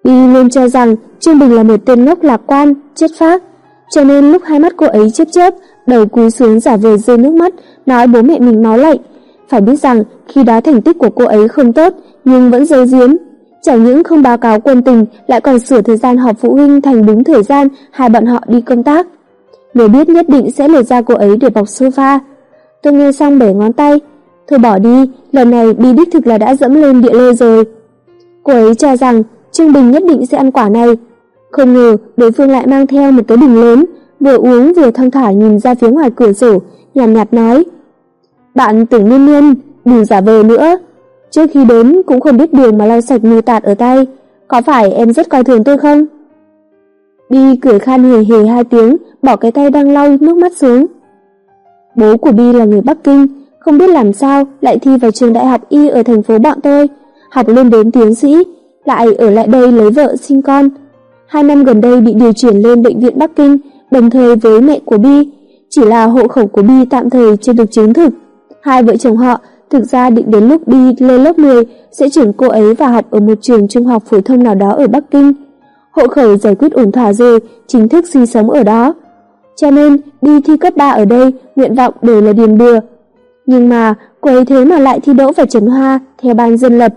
Bi luôn cho rằng Trương Bình là một tên ngốc lạc quan, chất phác, cho nên lúc hai mắt cô ấy chớp chớp, đầu cúi xuống giả vờ rơi nước mắt, nói bố mẹ mình máu lạnh. Phải biết rằng khi đó thành tích của cô ấy không tốt, nhưng vẫn giấu giếm. Chẳng những không báo cáo quân tình, lại còn sửa thời gian họp phụ huynh thành đúng thời gian hai bọn họ đi công tác. Nếu biết nhất định sẽ lột ra cô ấy để bọc sofa. Tôi nghe xong bẻ ngón tay. Thôi bỏ đi, lần này Bi đích thực là đã dẫm lên địa lê rồi. Cô ấy cho rằng Trương Bình nhất định sẽ ăn quả này. Không ngờ đối phương lại mang theo một cái bình lớn, vừa uống vừa thong thả nhìn ra phía ngoài cửa sổ, nhàn nhạt nói: "Bạn Tưởng Niên Niên, đừng giả vờ nữa. Trước khi đến cũng không biết đường mà lau sạch mù tạt ở tay, có phải em rất coi thường tôi không?" Bi cười khan hề hề hai tiếng, bỏ cái tay đang lau nước mắt xuống. Bố của Bi là người Bắc Kinh, không biết làm sao lại thi vào trường đại học y ở thành phố bọn tôi, học lên đến tiến sĩ, lại ở lại đây lấy vợ sinh con. 2 năm gần đây bị điều chuyển lên bệnh viện Bắc Kinh, đồng thời với mẹ của Bi, chỉ là hộ khẩu của Bi tạm thời chưa được chứng thực. Hai vợ chồng họ thực ra định đến lúc Bi lên lớp 10 sẽ chuyển cô ấy vào học ở một trường trung học phổ thông nào đó ở Bắc Kinh. Hộ khẩu giải quyết ổn thỏa rồi, chính thức sinh sống ở đó. Cho nên Bi thi cấp 3 ở đây, nguyện vọng đều là điền bừa. Nhưng mà cô ấy thế mà lại thi đỗ vào Trấn Hoa theo ban dân lập.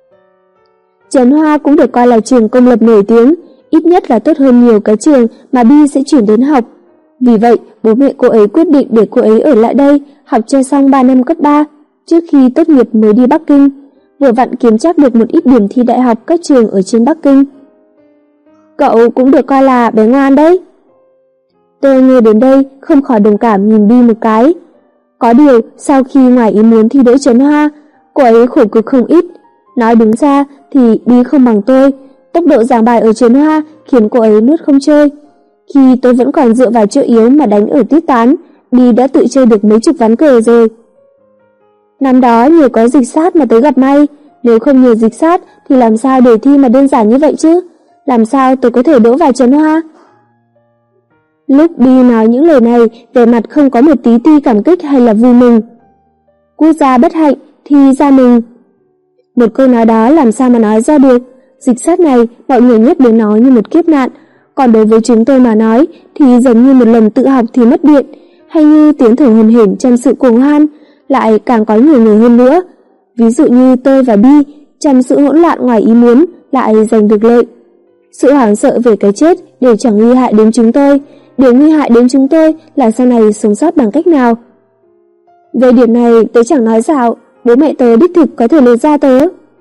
Trấn Hoa cũng được coi là trường công lập nổi tiếng, ít nhất là tốt hơn nhiều cái trường mà Bi sẽ chuyển đến học. Vì vậy, bố mẹ cô ấy quyết định để cô ấy ở lại đây, học cho xong 3 năm cấp 3, trước khi tốt nghiệp mới đi Bắc Kinh, vừa vặn kiếm chắc được một ít điểm thi đại học các trường ở trên Bắc Kinh. Cậu cũng được coi là bé ngoan đấy. Tôi nghe đến đây không khỏi đồng cảm nhìn Bi một cái. Có điều, sau khi ngoài ý muốn thi đỗ Trấn Hoa, cô ấy khổ cực không ít. Nói đúng ra thì Bi không bằng tôi, tốc độ giảng bài ở Trấn Hoa khiến cô ấy nuốt không trôi. Khi tôi vẫn còn dựa vào chỗ yếu mà đánh ở tiết toán, Bi đã tự chơi được mấy chục ván cờ rồi. Năm đó nhờ có dịch sát mà tới gặp may, nếu không nhờ dịch sát thì làm sao đề thi mà đơn giản như vậy chứ? Làm sao tôi có thể đỗ vào Trấn Hoa? Lúc Bi nói những lời này, vẻ mặt không có một tí ti cảm kích hay là vui mừng. Quốc gia bất hạnh thì ra mừng. Một câu nói đó làm sao mà nói ra được? Dịch sát này mọi người nhắc đến nó như một kiếp nạn, còn đối với chúng tôi mà nói thì giống như một lần tự học thì mất điện, hay như tiếng thở hổn hển trong sự cuồng hoan, lại càng có nhiều người hơn nữa. Ví dụ như tôi và Bi, trong sự hỗn loạn ngoài ý muốn lại giành được lợi. Sự hoảng sợ về cái chết đều chẳng nguy hại đến chúng tôi, điều nguy hại đến chúng tôi là sau này sống sót bằng cách nào. Về điểm này tớ chẳng nói dạo, bố mẹ tớ đích thực có thể lột ra tớ.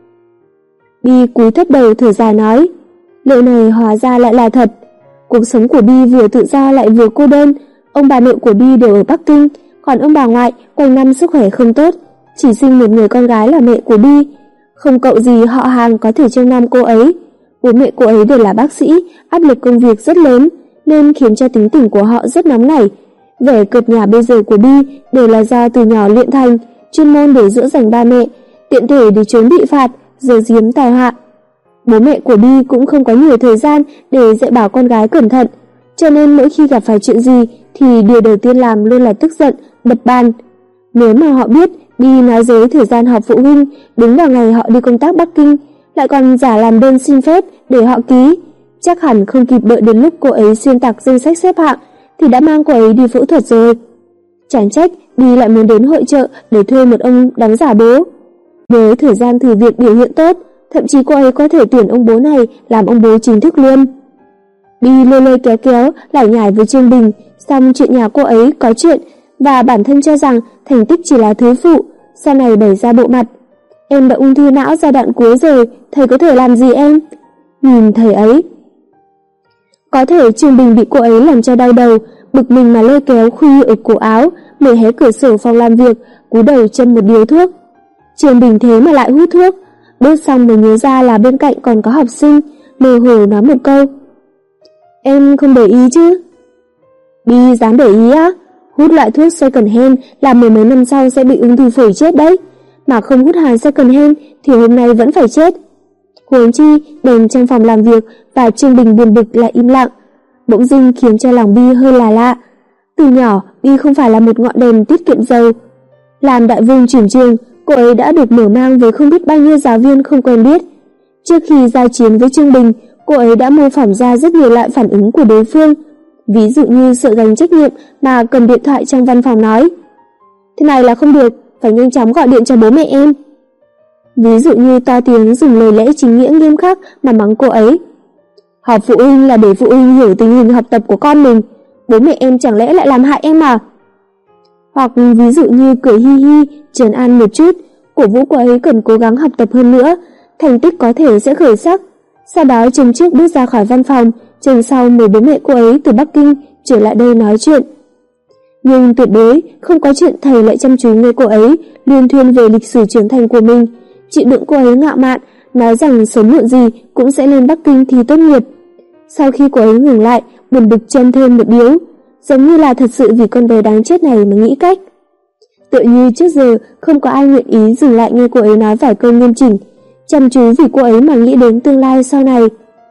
Bi cúi thấp đầu thở dài nói, lời này hóa ra lại là thật. Cuộc sống của Bi vừa tự do lại vừa cô đơn, ông bà nội của Bi đều ở Bắc Kinh, còn ông bà ngoại quanh năm sức khỏe không tốt, chỉ sinh một người con gái là mẹ của Bi. Không cậu gì họ hàng có thể trông nom cô ấy. Bố mẹ cô ấy đều là bác sĩ, áp lực công việc rất lớn, nên khiến cho tính tình của họ rất nóng nảy. Vẻ cợt nhả bây giờ của Bi đều là do từ nhỏ luyện thành, chuyên môn để dỗ dành ba mẹ, tiện thể để trốn bị phạt, giấu giếm tai họa. Bố mẹ của Bi cũng không có nhiều thời gian để dạy bảo con gái cẩn thận, cho nên mỗi khi gặp phải chuyện gì thì điều đầu tiên làm luôn là tức giận, đập bàn. Nếu mà họ biết Bi nói dối thời gian họp phụ huynh đúng vào ngày họ đi công tác Bắc Kinh, lại còn giả làm đơn xin phép để họ ký, chắc hẳn không kịp đợi đến lúc cô ấy xuyên tạc danh sách xếp hạng thì đã mang cô ấy đi phẫu thuật rồi. Chẳng trách Bi lại muốn đến hội chợ để thuê một ông đóng giả bố. Với thời gian thử việc biểu hiện tốt, thậm chí cô ấy có thể tuyển ông bố này làm ông bố chính thức luôn. Bi lôi lôi kéo kéo lải nhải với Trương Bình, xong chuyện nhà cô ấy có chuyện và bản thân cho rằng thành tích chỉ là thứ phụ, sau này bày ra bộ mặt. Em đã ung thư não giai đoạn cuối rồi, thầy có thể làm gì em? Nhìn thầy ấy. Có thể Trương Bình bị cô ấy làm cho đau đầu, bực mình mà lôi kéo Khuy ở cổ áo, mở hé cửa sổ phòng làm việc, cúi đầu châm một điếu thuốc. Trương Bình thế mà lại hút thuốc, đốt xong mới nhớ ra là bên cạnh còn có học sinh, mơ hồ nói một câu. Em không để ý chứ? Bi dám để ý á? Hút loại thuốc second hand là mười mấy năm sau sẽ bị ung thư phổi chết đấy, mà không hút hàng second hand thì hôm nay vẫn phải chết. Huống chi đèn trong phòng làm việc và Trương Bình buồn bực lại im lặng, bỗng dưng khiến cho lòng Bi hơi là lạ. Từ nhỏ Bi không phải là một ngọn đèn tiết kiệm dầu. Làm đại vương chuyển trường, cô ấy đã được mở mang với không biết bao nhiêu giáo viên không quen biết. Trước khi giao chiến với Trương Bình, cô ấy đã mô phỏng ra rất nhiều loại phản ứng của đối phương. Ví dụ như sợ gánh trách nhiệm mà cầm điện thoại trong văn phòng nói: "Thế này là không được, phải nhanh chóng gọi điện cho bố mẹ em." Ví dụ như to tiếng dùng lời lẽ chính nghĩa nghiêm khắc mà mắng cô ấy: "Họp phụ huynh là để phụ huynh hiểu tình hình học tập của con mình, bố mẹ em chẳng lẽ lại làm hại em à?" Hoặc ví dụ như cười hi hi, trấn an một chút, cổ vũ cô ấy cần cố gắng học tập hơn nữa, thành tích có thể sẽ khởi sắc. Sau đó chừng trước bước ra khỏi văn phòng, chừng sau mời bố mẹ cô ấy từ Bắc Kinh trở lại đây nói chuyện. Nhưng tuyệt đối không có chuyện thầy lại chăm chú nghe cô ấy liên thuyên về lịch sử trưởng thành của mình, chịu đựng cô ấy ngạo mạn, nói rằng sớm muộn gì cũng sẽ lên Bắc Kinh thi tốt nghiệp. Sau khi cô ấy ngừng lại, buồn bực châm thêm một điếu, giống như là thật sự vì con bé đáng chết này mà nghĩ cách. Tựa như trước giờ không có ai nguyện ý dừng lại nghe cô ấy nói vài câu nghiêm chỉnh, chăm chú vì cô ấy mà nghĩ đến tương lai sau này.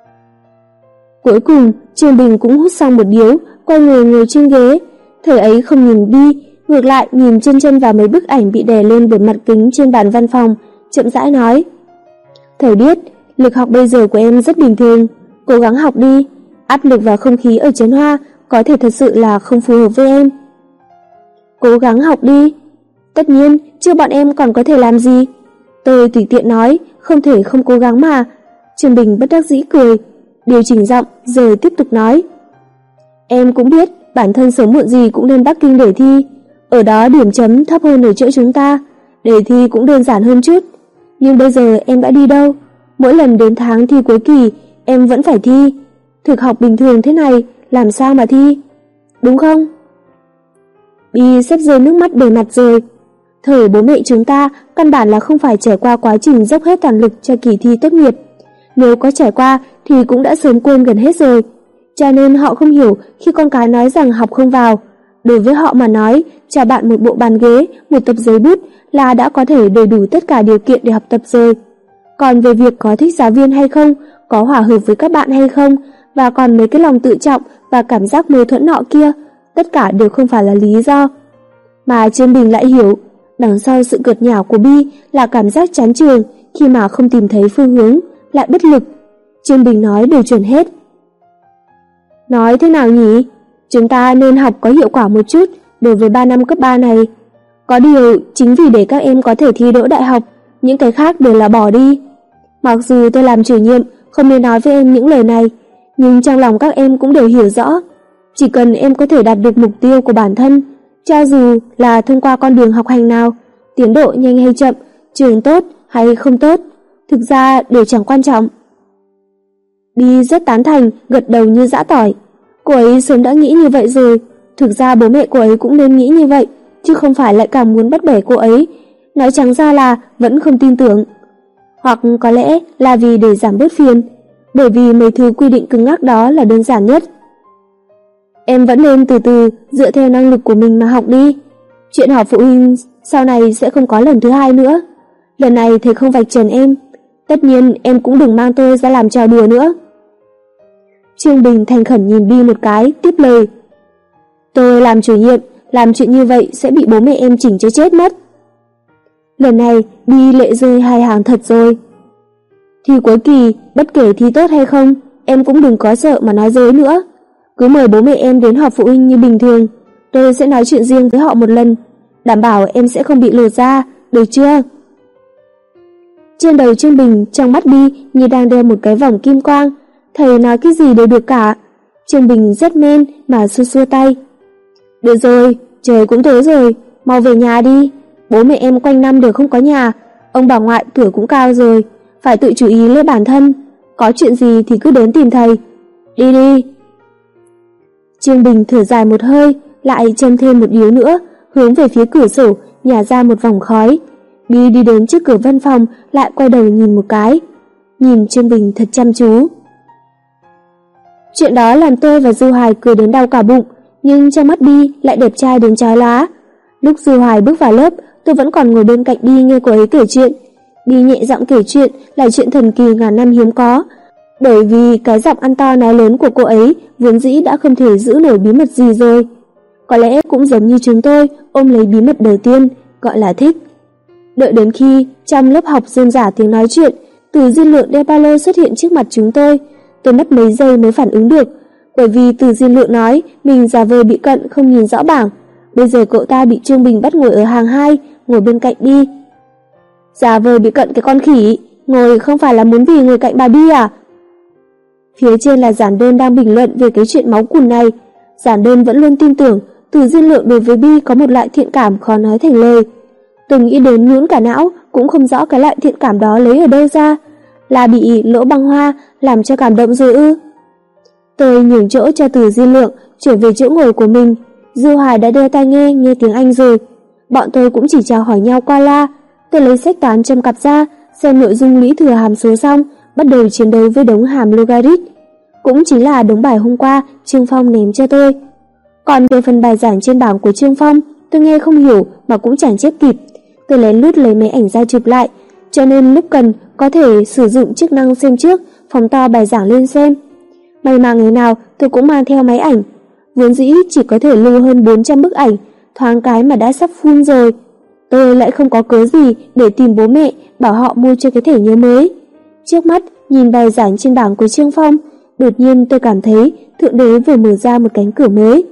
Cuối cùng, Trương Bình cũng hút xong một điếu, quay người ngồi trên ghế. Thời ấy không nhìn Bi, ngược lại nhìn chân chân vào mấy bức ảnh bị đè lên bởi mặt kính trên bàn văn phòng, chậm rãi nói: "Thầy biết, lực học bây giờ của em rất bình thường, cố gắng học đi, áp lực và không khí ở Trấn Hoa có thể thật sự là không phù hợp với em." "Cố gắng học đi? Tất nhiên, chứ bọn em còn có thể làm gì?" Tôi tùy tiện nói, không thể không cố gắng mà. Trương Bình bất đắc dĩ cười, điều chỉnh giọng rồi tiếp tục nói: "Em cũng biết bản thân sớm muộn gì cũng lên Bắc Kinh để thi, ở đó điểm chấm thấp hơn ở chỗ chúng ta, đề thi cũng đơn giản hơn chút. Nhưng bây giờ em đã đi đâu? Mỗi lần đến tháng thi cuối kỳ, em vẫn phải thi. Thực học bình thường thế này, làm sao mà thi? Đúng không?" Bi sắp rơi nước mắt đầy mặt rồi. Thời bố mẹ chúng ta căn bản là không phải trải qua quá trình dốc hết toàn lực cho kỳ thi tốt nghiệp. Nếu có trải qua thì cũng đã sớm quên gần hết rồi. Cho nên họ không hiểu khi con cái nói rằng học không vào. Đối với họ mà nói, trả bạn một bộ bàn ghế, một tập giấy bút là đã có thể đầy đủ tất cả điều kiện để học tập rồi. Còn về việc có thích giáo viên hay không, có hòa hợp với các bạn hay không, và còn mấy cái lòng tự trọng và cảm giác mâu thuẫn nọ kia, tất cả đều không phải là lý do. Mà Trương Bình lại hiểu, đằng sau sự cợt nhạo của Bi là cảm giác chán trường khi mà không tìm thấy phương hướng, lại bất lực. Trương Bình nói đều chuẩn hết. "Nói thế nào nhỉ? Chúng ta nên học có hiệu quả một chút đối với 3 năm cấp 3 này. Có điều, chính vì để các em có thể thi đỗ đại học, những cái khác đều là bỏ đi. Mặc dù tôi làm chủ nhiệm không nên nói với em những lời này, nhưng trong lòng các em cũng đều hiểu rõ. Chỉ cần em có thể đạt được mục tiêu của bản thân, cho dù là thông qua con đường học hành nào, tiến độ nhanh hay chậm, trường tốt hay không tốt, thực ra đều chẳng quan trọng." Bi rất tán thành, gật đầu như giã tỏi. Cô ấy sớm đã nghĩ như vậy rồi. Thực ra bố mẹ cô ấy cũng nên nghĩ như vậy, chứ không phải lại càng muốn bắt bẻ cô ấy. Nói trắng ra là vẫn không tin tưởng. Hoặc có lẽ là vì để giảm bớt phiền, bởi vì mấy thứ quy định cứng nhắc đó là đơn giản nhất. Em vẫn nên từ từ dựa theo năng lực của mình mà học đi. Chuyện họp phụ huynh sau này sẽ không có lần thứ hai nữa. Lần này thầy không vạch trần em. Tất nhiên em cũng đừng mang tôi ra làm trò đùa nữa. Trương Bình thành khẩn nhìn Bi một cái, tiếp lời: "Tôi làm chủ nhiệm, làm chuyện như vậy sẽ bị bố mẹ em chỉnh cho chết mất." Lần này Bi lệ rơi 2 hàng thật rồi. "Thi cuối kỳ, bất kể thi tốt hay không, em cũng đừng có sợ mà nói dối nữa. Cứ mời bố mẹ em đến họp phụ huynh như bình thường, tôi sẽ nói chuyện riêng với họ một lần, đảm bảo em sẽ không bị lột da, được chưa?" Trên đầu Trương Bình, trong mắt Bi như đang đeo một cái vòng kim quang. Thầy nói cái gì đều được cả. Trương Bình rất men mà xua xua tay. "Được rồi, trời cũng tối rồi, mau về nhà đi. Bố mẹ em quanh năm đều không có nhà, ông bà ngoại tuổi cũng cao rồi, phải tự chú ý lấy bản thân. Có chuyện gì thì cứ đến tìm thầy. Đi đi." Trương Bình thở dài một hơi, lại châm thêm một điếu nữa, hướng về phía cửa sổ, nhả ra một vòng khói. Bi đi đến trước cửa văn phòng, lại quay đầu nhìn một cái. Nhìn Trương Bình thật chăm chú. Chuyện đó làm tôi và Dư Hoài cười đến đau cả bụng, nhưng trong mắt Bi lại đẹp trai đến chói lóa. Lúc Dư Hoài bước vào lớp, tôi vẫn còn ngồi bên cạnh Bi nghe cô ấy kể chuyện. Bi nhẹ giọng kể chuyện là chuyện thần kỳ ngàn năm hiếm có, bởi vì cái giọng ăn to nói lớn của cô ấy vốn dĩ đã không thể giữ nổi bí mật gì rồi. Có lẽ cũng giống như chúng tôi ôm lấy bí mật đầu tiên, gọi là thích. Đợi đến khi trong lớp học rôm rả tiếng nói chuyện, Từ Diên Lượng đeo ba lô xuất hiện trước mặt chúng tôi, Tôi mất mấy giây mới phản ứng được, bởi vì Từ Diên Lượng nói mình giả vờ bị cận không nhìn rõ bảng. Bây giờ cậu ta bị Trương Bình bắt ngồi ở hàng 2, ngồi bên cạnh Bi. Giả vờ bị cận cái con khỉ, ngồi không phải là muốn vì ngồi cạnh bà Bi à? Phía trên là Giản Đơn đang bình luận về cái chuyện máu cùn này. Giản Đơn vẫn luôn tin tưởng Từ Diên Lượng đối với Bi có một loại thiện cảm khó nói thành lời. Tôi nghĩ đến nhũn cả não, cũng không rõ cái loại thiện cảm đó lấy ở đâu ra. Là bị Lỗ Băng Hoa làm cho cảm động rồi ư? Tôi nhường chỗ cho Từ Diên Lượng trở về chỗ ngồi của mình. Dư Hoài đã đeo tai nghe tiếng Anh rồi. Bọn tôi cũng chỉ chào hỏi nhau qua loa. Tôi lấy sách toán trong cặp ra, xem nội dung lũy thừa hàm số xong, bắt đầu chiến đấu với đống hàm logarit. Cũng chính là đống bài hôm qua Trương Phong ném cho tôi. Còn về phần bài giảng trên bảng của Trương Phong, tôi nghe không hiểu mà cũng chẳng chép kịp. Tôi lén lút lấy máy ảnh ra chụp lại, cho nên lúc cần có thể sử dụng chức năng xem trước, phóng to bài giảng lên xem. May mà ngày nào tôi cũng mang theo máy ảnh. Vốn dĩ chỉ có thể lưu hơn 400 bức ảnh, thoáng cái mà đã sắp full rồi. Tôi lại không có cớ gì để tìm bố mẹ bảo họ mua cho cái thẻ nhớ mới. Trước mắt nhìn bài giảng trên bảng của Trương Phong, đột nhiên tôi cảm thấy Thượng Đế vừa mở ra một cánh cửa mới.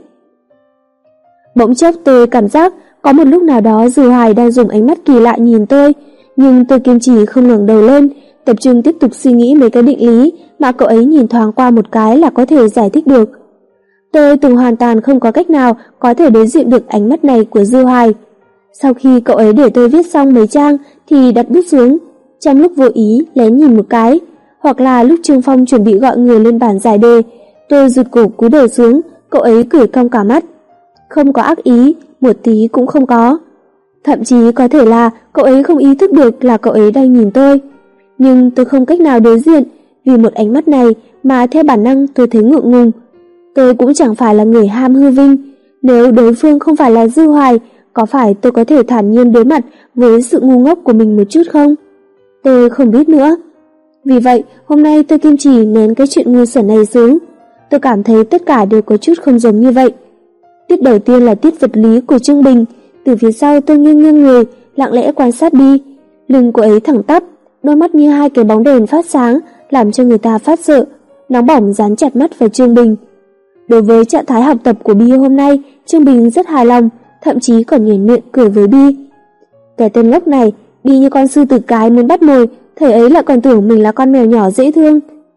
Bỗng chốc tôi cảm giác có một lúc nào đó Dư Hoài đang dùng ánh mắt kỳ lạ nhìn tôi, nhưng tôi kiên trì không ngẩng đầu lên, tập trung tiếp tục suy nghĩ mấy cái định lý mà cậu ấy nhìn thoáng qua một cái là có thể giải thích được. Tôi từng hoàn toàn không có cách nào có thể đối diện được ánh mắt này của Dư Hoài. Sau khi cậu ấy để tôi viết xong mấy trang thì đặt bút xuống, trong lúc vô ý lén nhìn một cái, hoặc là lúc Trương Phong chuẩn bị gọi người lên bàn giải đề, tôi rụt cổ cúi đầu xuống, cậu ấy cười cong cả mắt. Không có ác ý, một tí cũng không có. Thậm chí có thể là cậu ấy không ý thức được là cậu ấy đang nhìn tôi. Nhưng tôi không cách nào đối diện, vì một ánh mắt này mà theo bản năng tôi thấy ngượng ngùng. Tôi cũng chẳng phải là người ham hư vinh, nếu đối phương không phải là Dư Hoài, có phải tôi có thể thản nhiên đối mặt với sự ngu ngốc của mình một chút không? Tôi không biết nữa. Vì vậy, hôm nay tôi kiên trì nén cái chuyện ngu xuẩn này xuống. Tôi cảm thấy tất cả đều có chút không giống như vậy. Tiết đầu tiên là tiết vật lý của Trương Bình. Từ phía sau tôi nghiêng nghiêng người, lặng lẽ quan sát Bi. Lưng cô ấy thẳng tắp, đôi mắt như hai cái bóng đèn phát sáng, làm cho người ta phát sợ, nóng bỏng dán chặt mắt vào Trương Bình. Đối với trạng thái học tập của Bi hôm nay, Trương Bình rất hài lòng, thậm chí còn nhoẻn miệng cười với Bi. Cái tên ngốc này, đi như con sư tử cái muốn bắt mồi, thầy ấy lại còn tưởng mình là con mèo nhỏ dễ thương.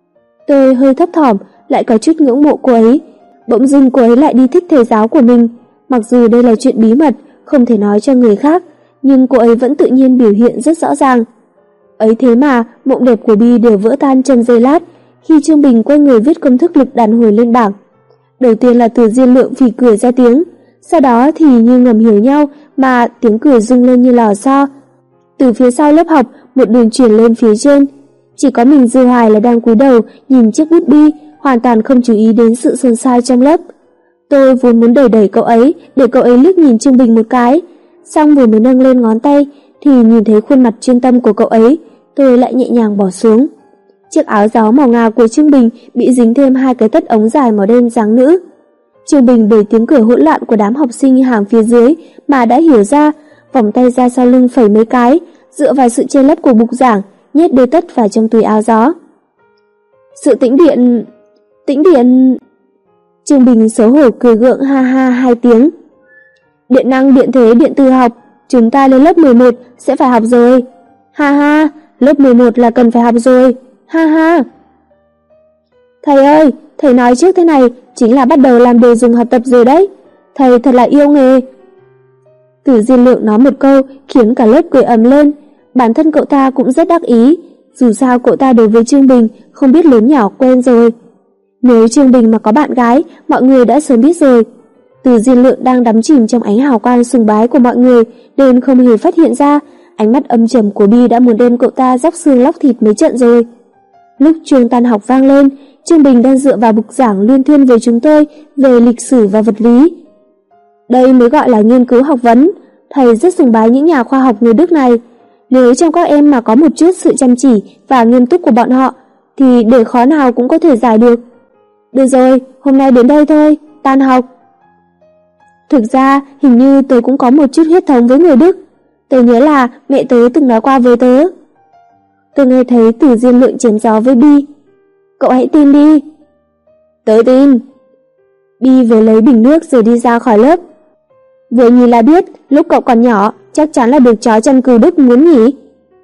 Tôi hơi thấp thỏm, lại có chút ngưỡng mộ cô ấy. Bỗng dưng cô ấy lại đi thích thầy giáo của mình. Mặc dù đây là chuyện bí mật, không thể nói cho người khác, nhưng cô ấy vẫn tự nhiên biểu hiện rất rõ ràng. Ấy thế mà, mộng đẹp của Bi đều vỡ tan trong giây lát, khi Trương Bình quay người viết công thức lực đàn hồi lên bảng. Đầu tiên là Từ Diên Lượng phì cười ra tiếng, sau đó thì như ngầm hiểu nhau mà tiếng cười rung lên như lò xo. Từ phía sau lớp học, một đường truyền lên phía trên. Chỉ có mình Dư Hoài là đang cúi đầu nhìn chiếc bút bi, hoàn toàn không chú ý đến sự xôn xao trong lớp. Tôi vốn muốn đẩy cậu ấy để cậu ấy liếc nhìn Trương Bình một cái, xong vừa mới nâng lên ngón tay thì nhìn thấy khuôn mặt chuyên tâm của cậu ấy, tôi lại nhẹ nhàng bỏ xuống. Chiếc áo gió màu ngà của Trương Bình bị dính thêm hai cái tất ống dài màu đen dáng nữ. Trương Bình bởi tiếng cười hỗn loạn của đám học sinh hàng phía dưới mà đã hiểu ra, vòng tay ra sau lưng phẩy mấy cái, dựa vào sự che lấp của bục giảng, nhét đôi tất vào trong túi áo gió. Sự tĩnh điện... Trương Bình xấu hổ cười gượng ha ha hai tiếng. Điện năng, điện thế, điện tử học, chúng ta lên lớp 11 sẽ phải học rồi. Ha ha, lớp 11 là cần phải học rồi. Ha ha. Thầy ơi, thầy nói trước thế này chính là bắt đầu làm đồ dùng học tập rồi đấy. Thầy thật là yêu nghề. Từ Diên Lượng nói một câu khiến cả lớp cười ầm lên. Bản thân cậu ta cũng rất đắc ý, dù sao cậu ta đối với Trương Bình không biết lớn nhỏ quen rồi. Nếu Trương Bình mà có bạn gái, mọi người đã sớm biết rồi. Từ Diên Lượng đang đắm chìm trong ánh hào quang sùng bái của mọi người nên không hề phát hiện ra ánh mắt âm trầm của Bi đã muốn đem cậu ta róc xương lóc thịt mấy trận rồi. Lúc chuông tan học vang lên, Trương Bình đang dựa vào bục giảng luyên thuyên với chúng tôi về lịch sử và vật lý. Đây mới gọi là nghiên cứu học vấn. Thầy rất sùng bái những nhà khoa học người Đức này. Nếu trong các em mà có một chút sự chăm chỉ và nghiêm túc của bọn họ thì đề khó nào cũng có thể giải được. Được rồi, hôm nay đến đây thôi, tan học. Thực ra hình như tớ cũng có một chút huyết thống với người Đức. Tớ nhớ là mẹ tớ từng nói qua với tớ. Tôi nghe thấy Từ Diên Lượng chém gió với Bi. Cậu hãy tin đi. Tớ tin. Bi về lấy bình nước rồi đi ra khỏi lớp. Vừa nhìn là biết lúc cậu còn nhỏ chắc chắn là được chó chăn cừu Đức muốn nhỉ.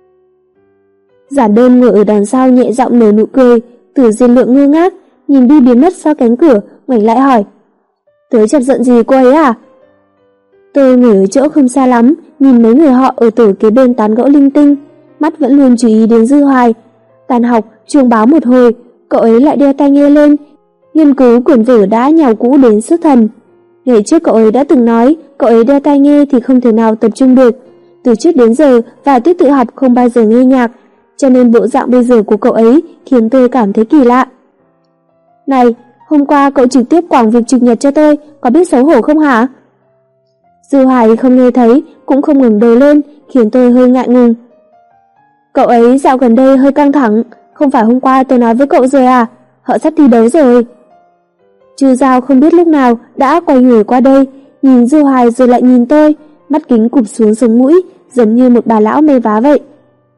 Giản Đơn ngồi ở đằng sau nhẹ giọng nở nụ cười. Từ Diên Lượng ngơ ngác nhìn Bi biến mất sau cánh cửa, ngoảnh lại hỏi: Tớ chọc giận gì cô ấy à? Tôi ngồi ở chỗ không xa lắm, nhìn mấy người họ ở tổ kế bên tán gẫu linh tinh, mắt vẫn luôn chú ý đến Dư Hoài. Tan học, chuông báo một hồi, cậu ấy lại đeo tai nghe lên, nghiên cứu quyển vở đã nhàu cũ đến xuất thần. Ngày trước cậu ấy đã từng nói, cậu ấy đeo tai nghe thì không thể nào tập trung được. Từ trước đến giờ, vào tiết tự học không bao giờ nghe nhạc, cho nên bộ dạng bây giờ của cậu ấy khiến tôi cảm thấy kỳ lạ. Này, hôm qua cậu trực tiếp quảng việc trực nhật cho tôi, có biết xấu hổ không hả? Dư Hoài không nghe thấy, cũng không ngẩng đầu lên, khiến tôi hơi ngại ngùng. Cậu ấy dạo gần đây hơi căng thẳng, không phải hôm qua tôi nói với cậu rồi à? Họ sắp thi đấu rồi. Trư Giao không biết lúc nào đã quay người qua đây, nhìn Dư Hoài rồi lại nhìn tôi, mắt kính cụp xuống sống mũi, giống như một bà lão mê vá vậy.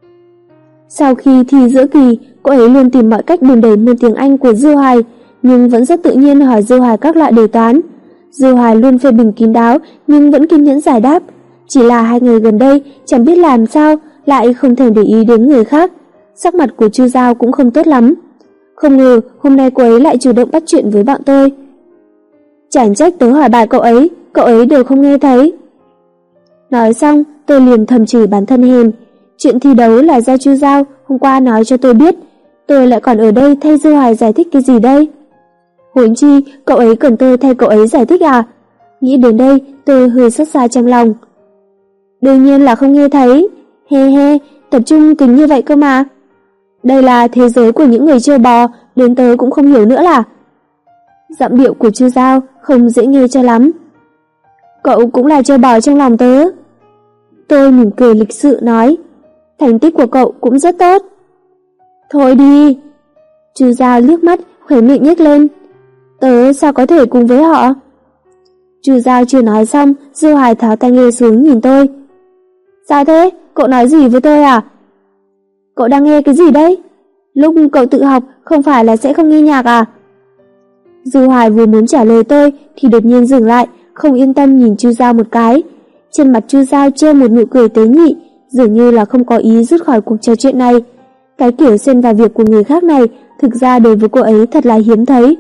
Sau khi thi giữa kỳ, cô ấy luôn tìm mọi cách đùn đẩy môn tiếng Anh của Dư Hoài, nhưng vẫn rất tự nhiên hỏi Dư Hoài các loại đề toán. Dư Hoài luôn phê bình kín đáo nhưng vẫn kiên nhẫn giải đáp. Chỉ là 2 ngày gần đây chẳng biết làm sao lại không thèm để ý đến người khác. Sắc mặt của Trư Giao cũng không tốt lắm. Không ngờ hôm nay cô ấy lại chủ động bắt chuyện với bạn tôi. Chẳng trách tớ hỏi bài cậu ấy đều không nghe thấy. Nói xong tôi liền thầm chửi bản thân hèn. Chuyện thi đấu là do Trư Giao hôm qua nói cho tôi biết, tôi lại còn ở đây thay Dư Hoài giải thích cái gì đây? Huống chi cậu ấy cần tôi thay cậu ấy giải thích à? Nghĩ đến đây tôi hơi xót xa trong lòng. Đương nhiên là không nghe thấy. He he, tập trung kính như vậy cơ mà. Đây là thế giới của những người trâu bò, đến tớ cũng không hiểu nữa là. Giọng điệu của Trư Giao không dễ nghe cho lắm. Cậu cũng là trâu bò trong lòng tớ. Tôi mỉm cười lịch sự nói, thành tích của cậu cũng rất tốt. Thôi đi. Trư Giao liếc mắt, khóe miệng nhếch lên. Tớ sao có thể cùng với họ? Trư Giao chưa nói xong, Dư Hoài tháo tai nghe xuống nhìn tôi. Sao thế? Cậu nói gì với tôi à? Cậu đang nghe cái gì đấy? Lúc cậu tự học không phải là sẽ không nghe nhạc à? Dư Hoài vừa muốn trả lời tôi thì đột nhiên dừng lại, không yên tâm nhìn Trư Giao một cái. Trên mặt Trư Giao treo một nụ cười tế nhị, dường như là không có ý rút khỏi cuộc trò chuyện này. Cái kiểu xen vào việc của người khác này thực ra đối với cô ấy thật là hiếm thấy.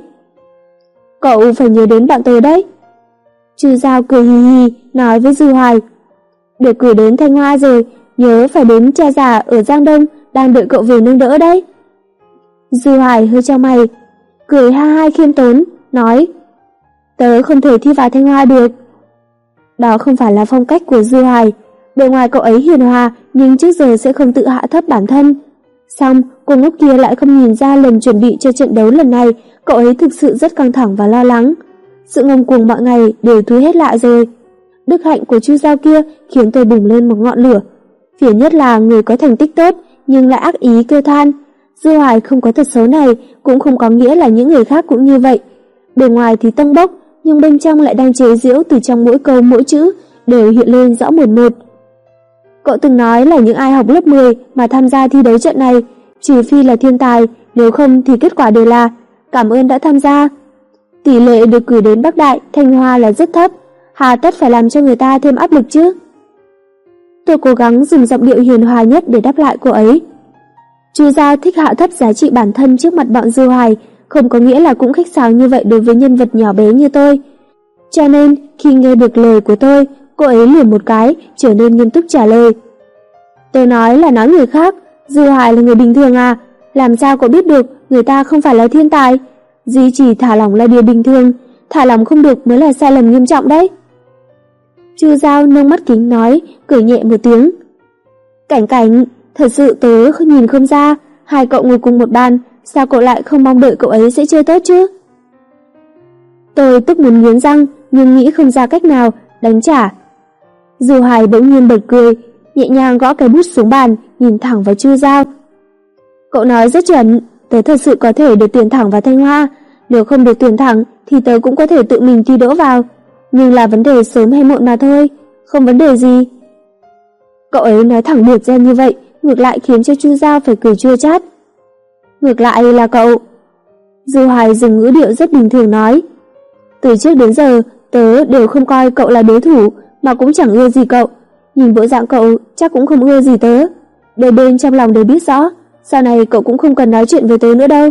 Cậu phải nhớ đến bạn tôi đấy. Trư Giao cười hì hì nói với Dư Hoài. Được cử đến Thanh Hoa rồi, nhớ phải đến cha già ở Giang Đông đang đợi cậu về nâng đỡ đấy. Dư Hoài hơi chau mày, cười ha ha khiêm tốn, nói tớ không thể thi vào Thanh Hoa được. Đó không phải là phong cách của Dư Hoài. Bề ngoài cậu ấy hiền hòa nhưng trước giờ sẽ không tự hạ thấp bản thân. Xong cô ngốc kia lại không nhìn ra lần chuẩn bị cho trận đấu lần này cậu ấy thực sự rất căng thẳng và lo lắng. Sự ngông cuồng mọi ngày đều thu hết lại rồi. Đức hạnh của Trư Giao kia khiến tôi bùng lên một ngọn lửa. Phiền nhất là người có thành tích tốt nhưng lại ác ý kêu than. Dư Hoài không có tật xấu này cũng không có nghĩa là những người khác cũng như vậy. Bề ngoài thì tâng bốc nhưng bên trong lại đang chế giễu, từ trong mỗi câu mỗi chữ đều hiện lên rõ một một. Cậu từng nói là những ai học lớp 10 mà tham gia thi đấu trận này, trừ phi là thiên tài, nếu không thì kết quả đều là cảm ơn đã tham gia. Tỷ lệ được cử đến Bắc Đại, Thanh Hoa là rất thấp, hà tất phải làm cho người ta thêm áp lực chứ. Tôi cố gắng dùng giọng điệu hiền hòa nhất để đáp lại cô ấy. Trư Giao thích hạ thấp giá trị bản thân trước mặt bọn Dư Hoài, không có nghĩa là cũng khách sáo như vậy đối với nhân vật nhỏ bé như tôi. Cho nên khi nghe được lời của tôi, cô ấy lườm một cái, trở nên nghiêm túc trả lời. Tôi nói là nói người khác, Dư Hoài là người bình thường à? Làm sao cậu biết được người ta không phải là thiên tài? Duy trì thả lỏng là điều bình thường, thả lỏng không được mới là sai lầm nghiêm trọng đấy. Trư Giao nâng mắt kính nói, cười nhẹ một tiếng. Cảnh, thật sự tớ nhìn không ra, hai cậu ngồi cùng một bàn, sao cậu lại không mong đợi cậu ấy sẽ chơi tốt chứ? Tôi tức muốn nghiến răng, nhưng nghĩ không ra cách nào, đánh trả. Dư Hoài bỗng nhiên bật cười, nhẹ nhàng gõ cái bút xuống bàn, nhìn thẳng vào Trư Giao. Cậu nói rất chuẩn, tớ thật sự có thể được tuyển thẳng vào Thanh Hoa, nếu không được tuyển thẳng thì tớ cũng có thể tự mình thi đỗ vào, nhưng là vấn đề sớm hay muộn mà thôi, không vấn đề gì. Cậu ấy nói thẳng biệt ra như vậy, ngược lại khiến cho Trư Giao phải cười chua chát. Ngược lại là cậu, Dư Hoài dùng ngữ điệu rất bình thường nói. Từ trước đến giờ, tớ đều không coi cậu là đối thủ, mà cũng chẳng ưa gì cậu. Nhìn bộ dạng cậu chắc cũng không ưa gì tớ. Đôi bên trong lòng đều biết rõ, sau này cậu cũng không cần nói chuyện với tớ nữa đâu.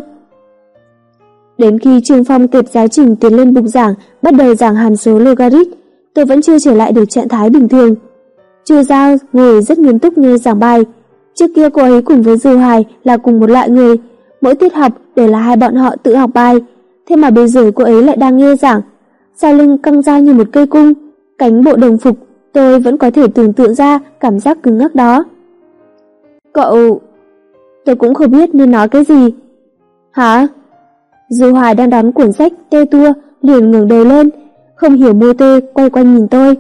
Đến khi Trương Phong kịp giáo trình tiến lên bục giảng, bắt đầu giảng hàm số logarit, tôi vẫn chưa trở lại được trạng thái bình thường. Chu Giao ngồi rất nghiêm túc nghe giảng bài. Trước kia cô ấy cùng với Dư Hoài là cùng một loại người, mỗi tiết học đều là hai bọn họ tự học bài. Thế mà bây giờ cô ấy lại đang nghe giảng, sau lưng căng ra như một cây cung, cánh bộ đồng phục, tôi vẫn có thể tưởng tượng ra cảm giác cứng ngắc đó. Cậu... Tôi cũng không biết nên nói cái gì. Hả? Dư Hoài đang đón cuốn sách tê tua, liền ngẩng đầu lên, không hiểu môi tê quay quanh nhìn tôi.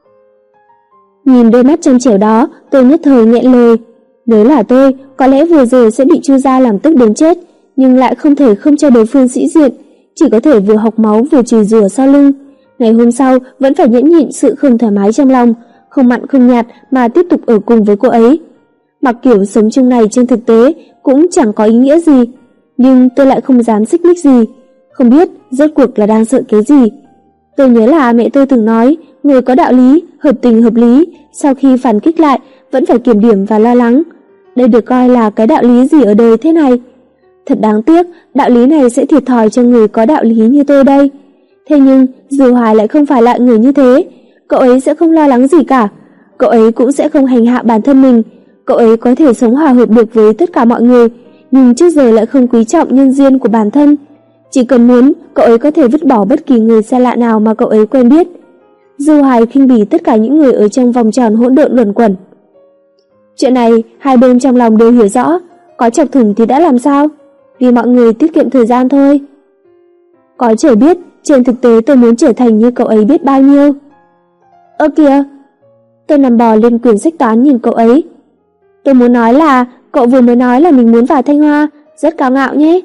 Nhìn đôi mắt trong trẻo đó, tôi nhất thời nghẹn lời. Nếu là tôi, có lẽ vừa rồi sẽ bị Chu Gia làm tức đến chết, nhưng lại không thể không cho đối phương sĩ diện, chỉ có thể vừa học máu vừa chửi rủa sau lưng. Ngày hôm sau vẫn phải nhẫn nhịn sự không thoải mái trong lòng, không mặn không nhạt mà tiếp tục ở cùng với cô ấy. Mặc kiểu sống chung này trên thực tế cũng chẳng có ý nghĩa gì, nhưng tôi lại không dám xích mích gì, không biết rốt cuộc là đang sợ cái gì. Tôi nhớ là mẹ tôi từng nói, người có đạo lý, hợp tình hợp lý, sau khi phản kích lại vẫn phải kiểm điểm và lo lắng. Đây được coi là cái đạo lý gì ở đời thế này? Thật đáng tiếc, đạo lý này sẽ thiệt thòi cho người có đạo lý như tôi đây. Thế nhưng Dư Hoài lại không phải loại người như thế. Cậu ấy sẽ không lo lắng gì cả, cậu ấy cũng sẽ không hành hạ bản thân mình. Cậu ấy có thể sống hòa hợp được với tất cả mọi người, nhưng trước giờ lại không quý trọng nhân duyên của bản thân. Chỉ cần muốn, cậu ấy có thể vứt bỏ bất kỳ người xa lạ nào mà cậu ấy quen biết. Dư Hoài khinh bỉ tất cả những người ở trong vòng tròn hỗn độn luẩn quẩn. Chuyện này hai bên trong lòng đều hiểu rõ, có chọc thủng thì đã làm sao? Vì mọi người tiết kiệm thời gian thôi. Có trời biết, trên thực tế tôi muốn trở thành như cậu ấy biết bao nhiêu. Ơ kìa! Tôi nằm bò lên quyển sách toán nhìn cậu ấy. Tôi muốn nói là cậu vừa mới nói là mình muốn vào Thanh Hoa, rất cao ngạo nhé.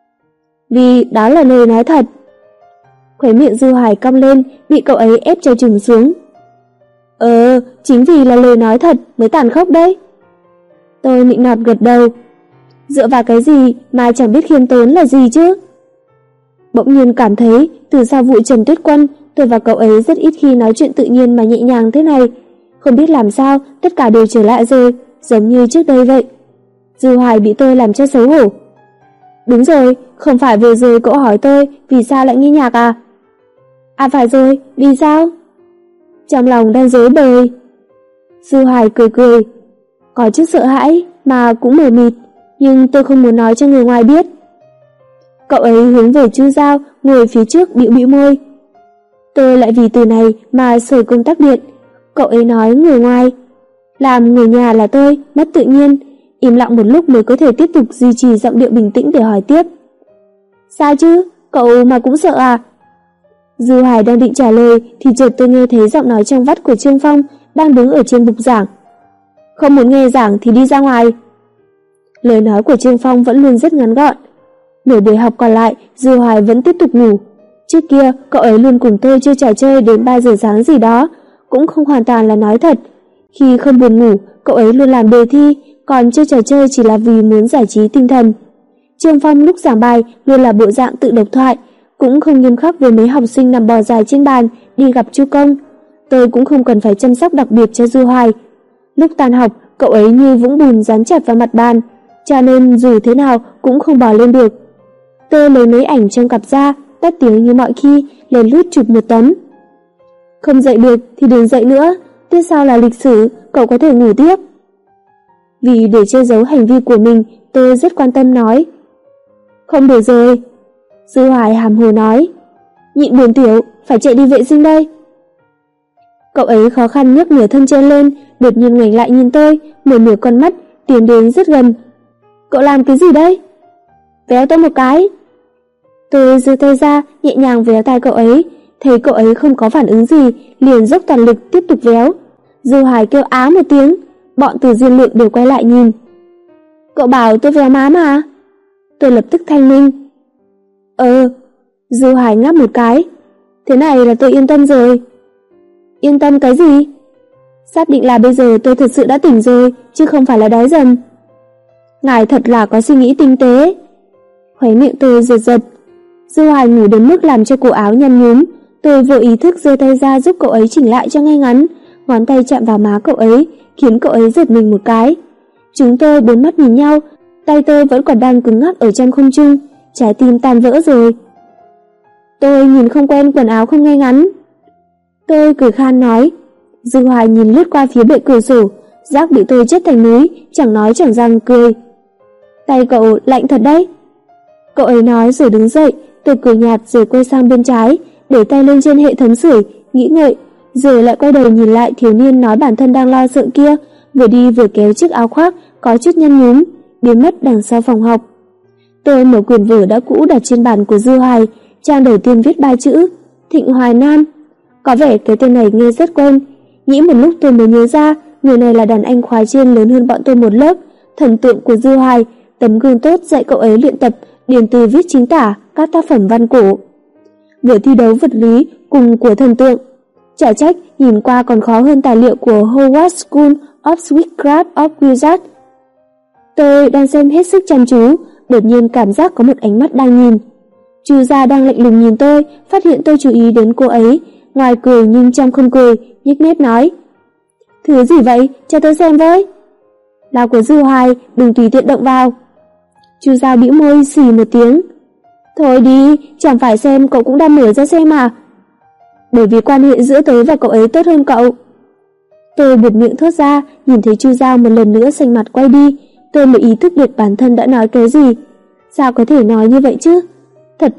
Vì đó là lời nói thật. Khóe miệng Dư Hoài cong lên, bị cậu ấy ép cho trùng xuống. Chính vì là lời nói thật mới tàn khốc đấy. Tôi nịnh nọt gật đầu. Dựa vào cái gì mà chẳng biết khiêm tốn là gì chứ? Bỗng nhiên cảm thấy từ sau vụ Trần Tuyết Quân, tôi và cậu ấy rất ít khi nói chuyện tự nhiên mà nhẹ nhàng thế này. Không biết làm sao, tất cả đều trở lại rồi, giống như trước đây vậy. Dư Hoài bị tôi làm cho xấu hổ. Đúng rồi, không phải vừa rồi cậu hỏi tôi vì sao lại nghe nhạc à? À phải rồi, vì sao? Trong lòng đang rối bời. Dư Hoài cười cười, có chút sợ hãi mà cũng mờ mịt, nhưng tôi không muốn nói cho người ngoài biết. Cậu ấy hướng về Chu Giao ngồi phía trước bĩu bĩu môi. Tôi lại vì từ này mà sởi công tắc điện. Cậu ấy nói người ngoài, làm người nhà là tôi mất tự nhiên, im lặng một lúc mới có thể tiếp tục duy trì giọng điệu bình tĩnh để hỏi tiếp. Sao chứ, cậu mà cũng sợ à? Dư Hoài đang định trả lời thì chợt tôi nghe thấy giọng nói trong vắt của Trương Phong đang đứng ở trên bục giảng. Không muốn nghe giảng thì đi ra ngoài. Lời nói của Trương Phong vẫn luôn rất ngắn gọn. Nửa buổi học còn lại, Dư Hoài vẫn tiếp tục ngủ. Trước kia, cậu ấy luôn cùng tôi chơi trò chơi đến 3 giờ sáng gì đó, cũng không hoàn toàn là nói thật. Khi không buồn ngủ, cậu ấy luôn làm đề thi, còn chơi trò chơi chỉ là vì muốn giải trí tinh thần. Trương Phong lúc giảng bài luôn là bộ dạng tự độc thoại, cũng không nghiêm khắc với mấy học sinh nằm bò dài trên bàn đi gặp Chu Công. Tôi cũng không cần phải chăm sóc đặc biệt cho Dư Hoài. Lúc tan học, cậu ấy như vũng bùn dán chặt vào mặt bàn, cho nên dù thế nào cũng không bò lên được. Tôi lấy mấy ảnh trong cặp ra, tắt tiếng như mọi khi, lén lút chụp một tấm. Không dậy được thì đừng dậy nữa, tiết sau là lịch sử, cậu có thể ngủ tiếp. Vì để che giấu hành vi của mình, tôi rất quan tâm nói. Không được rồi. Dư Hoài hàm hồ nói. Nhịn buồn tiểu, phải chạy đi vệ sinh đây. Cậu ấy khó khăn nhấc nửa thân trên lên, đột nhiên ngoảnh lại nhìn tôi, mở nửa con mắt, tiến đến rất gần. Cậu làm cái gì đấy? Véo tôi một cái. Tôi giơ tay ra, nhẹ nhàng véo tai cậu ấy, thấy cậu ấy không có phản ứng gì, liền dốc toàn lực tiếp tục véo. Dư Hoài kêu á một tiếng, bọn Từ Diên Lượng đều quay lại nhìn. Cậu bảo tôi véo má mà. Tôi lập tức thanh minh. Dư Hoài ngáp một cái. Thế này là tôi yên tâm rồi. Yên tâm cái gì? Xác định là bây giờ tôi thật sự đã tỉnh rồi, chứ không phải là đói dần. Ngài thật là có suy nghĩ tinh tế. Khóe miệng tôi giật giật. Dư Hoài ngủ đến mức làm cho cổ áo nhăn nhúm. Tôi vô ý thức giơ tay ra giúp cậu ấy chỉnh lại cho ngay ngắn. Ngón tay chạm vào má cậu ấy, khiến cậu ấy giật mình một cái. Chúng tôi bốn mắt nhìn nhau, tay tôi vẫn còn đang cứng ngắc ở trong không trung, trái tim tan vỡ rồi. Tôi nhìn không quen quần áo không ngay ngắn. Tôi cười khan nói. Dư Hoài nhìn lướt qua phía bệ cửa sổ, rác bị tôi chất thành núi, chẳng nói chẳng rằng cười. Tay cậu lạnh thật đấy. Cậu ấy nói rồi đứng dậy. Tôi cười nhạt rồi quay sang bên trái, để tay lên trên hệ thống sưởi, nghĩ ngợi, rồi lại quay đầu nhìn lại thiếu niên nói bản thân đang lo sợ kia, vừa đi vừa kéo chiếc áo khoác có chút nhăn nhúm, biến mất đằng sau phòng học. Tôi mở quyển vở đã cũ đặt trên bàn của Dư Hoài, trang đầu tiên viết 3 chữ Thịnh Hoài Nam. Có vẻ cái tên này nghe rất quen. Nghĩ một lúc tôi mới nhớ ra, người này là đàn anh khóa trên lớn hơn bọn tôi một lớp, thần tượng của Dư Hoài, tấm gương tốt dạy cậu ấy luyện tập điền từ viết chính tả các tác phẩm văn cổ. Vở thi đấu vật lý cùng của thần tượng. Chả trách nhìn qua còn khó hơn tài liệu của Howard School of Witchcraft of Wizard. Tôi đang xem hết sức chăm chú, đột nhiên cảm giác có một ánh mắt đang nhìn. Chu Gia đang lạnh lùng nhìn tôi, phát hiện tôi chú ý đến cô ấy, ngoài cười nhưng trong không cười, nhếch mép nói: "Thứ gì vậy? Cho tôi xem với." "Là của Dư Hoài, đừng tùy tiện động vào." Chu Gia bĩu môi xì một tiếng. "Thôi đi, chẳng phải xem cậu cũng đang mở ra xem à?" "Bởi vì quan hệ giữa tớ và cậu ấy tốt hơn cậu." Tôi buột miệng thốt ra, nhìn thấy Chu Giao một lần nữa xanh mặt quay đi, tôi mới ý thức được bản thân đã nói cái gì. Sao có thể nói như vậy chứ? Thật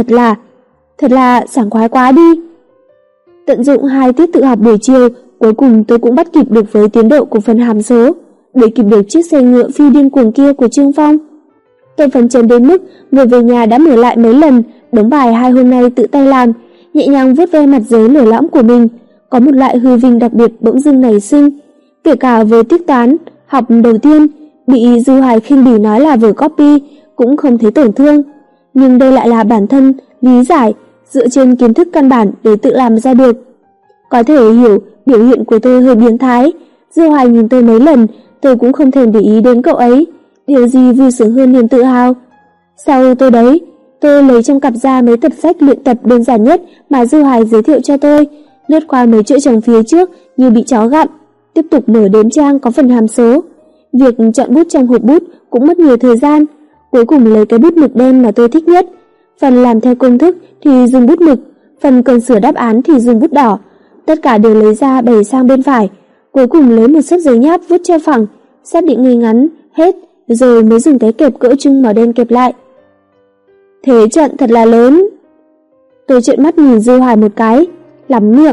là sảng khoái quá đi. Tận dụng 2 tiết tự học buổi chiều, cuối cùng tôi cũng bắt kịp được với tiến độ của phần hàm số, để kịp được chiếc xe ngựa phi điên cuồng kia của Trương Phong. Tôi phấn chấn đến mức vừa về nhà đã mở lại mấy lần đống bài 2 hôm nay tự tay làm, nhẹ nhàng vuốt ve mặt giấy lồi lõm của mình, có một loại hư vinh đặc biệt bỗng dưng nảy sinh. Kể cả với tiết toán học đầu tiên bị Dư Hoài khinh bỉ nói là vở copy cũng không thấy tổn thương, nhưng đây lại là bản thân lý giải dựa trên kiến thức căn bản để tự làm ra được. Có thể hiểu biểu hiện của tôi hơi biến thái. Dư Hoài nhìn tôi mấy lần, tôi cũng không thèm để ý đến cậu ấy. Điều gì vui sướng hơn niềm tự hào? Sau tôi đấy, tôi lấy trong cặp ra mấy tập sách luyện tập đơn giản nhất mà Dư Hoài giới thiệu cho tôi, lướt qua mấy chữ trong phía trước như bị chó gặm, tiếp tục mở đếm trang có phần hàm số. Việc chọn bút trong hộp bút cũng mất nhiều thời gian. Cuối cùng lấy cái bút mực đen mà tôi thích nhất. Phần làm theo công thức thì dùng bút mực, phần cần sửa đáp án thì dùng bút đỏ. Tất cả đều lấy ra bày sang bên phải. Cuối cùng lấy một xấp giấy nháp vứt cho phẳng, xác định ngay ngắn hết, rồi mới dùng cái kẹp cỡ trung màu đen kẹp lại. Thế trận thật là lớn. Tôi trợn mắt nhìn Dư Hoài một cái, lắm miệng.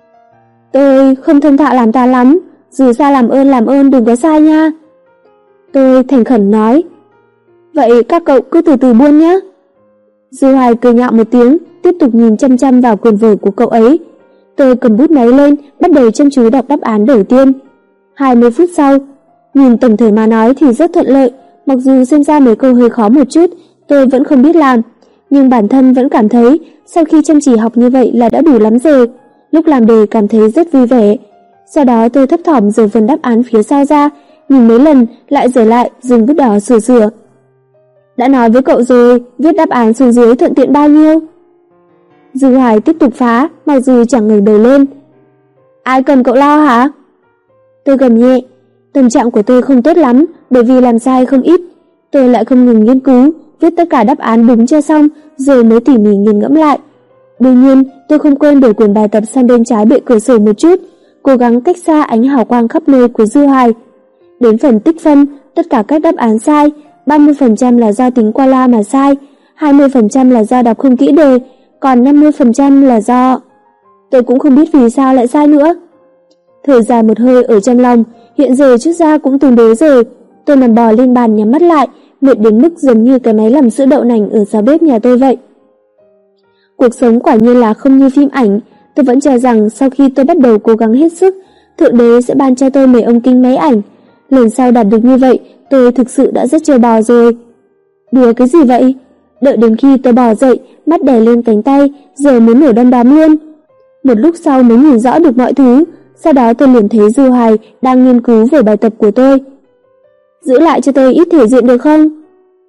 Tôi không thông thạo làm ta lắm, dù sao làm ơn đừng có sai nha. Tôi thành khẩn nói. Vậy các cậu cứ từ từ buôn nhé. Dư Hoài cười nhạo một tiếng, tiếp tục nhìn chăm chăm vào quyển vở của cậu ấy. Tôi cầm bút máy lên, bắt đầu chăm chú đọc đáp án đầu tiên. 20 phút sau, nhìn tổng thể mà nói thì rất thuận lợi, mặc dù xem ra mấy câu hơi khó một chút, tôi vẫn không biết làm, nhưng bản thân vẫn cảm thấy sau khi chăm chỉ học như vậy là đã đủ lắm rồi. Lúc làm đề cảm thấy rất vui vẻ. Sau đó tôi thấp thỏm rời phần đáp án phía sau ra, nhìn mấy lần lại rời lại, dùng bút đỏ sửa. Đã nói với cậu rồi, viết đáp án xuống dưới thuận tiện bao nhiêu. Dư Hoài tiếp tục phá, mặc dù chẳng ngẩng đầu lên. Ai cần cậu lo hả? Tôi gầm nhẹ. Tâm trạng của tôi không tốt lắm, bởi vì làm sai không ít. Tôi lại không ngừng nghiên cứu, viết tất cả đáp án đúng cho xong, rồi mới tỉ mỉ nghiền ngẫm lại. Đương nhiên, tôi không quên để quyển bài tập sang bên trái bệ cửa sổ một chút, cố gắng cách xa ánh hào quang khắp nơi của Dư Hoài. Đến phần tích phân, tất cả các đáp án sai, 30% là do tính qua loa mà sai, 20% là do đọc không kỹ đề, còn 50% là do... Tôi cũng không biết vì sao lại sai nữa. Thở dài một hơi ở trong lòng, hiện giờ chút ra cũng tương đối rồi. Tôi nằm bò lên bàn nhắm mắt lại, mệt đến mức giống như cái máy làm sữa đậu nành ở giáo bếp nhà tôi vậy. Cuộc sống quả nhiên là không như phim ảnh. Tôi vẫn cho rằng sau khi tôi bắt đầu cố gắng hết sức, Thượng Đế sẽ ban cho tôi mấy ống kính máy ảnh. Lần sau đạt được như vậy, tôi thực sự đã rất trâu bò rồi. Đùa cái gì vậy? Đợi đến khi tôi bò dậy, mắt đè lên cánh tay, giờ muốn nổi đom đóm luôn. Một lúc sau mới nhìn rõ được mọi thứ, sau đó tôi liền thấy Dư Hoài đang nghiên cứu về bài tập của tôi. Giữ lại cho tôi ít thể diện được không?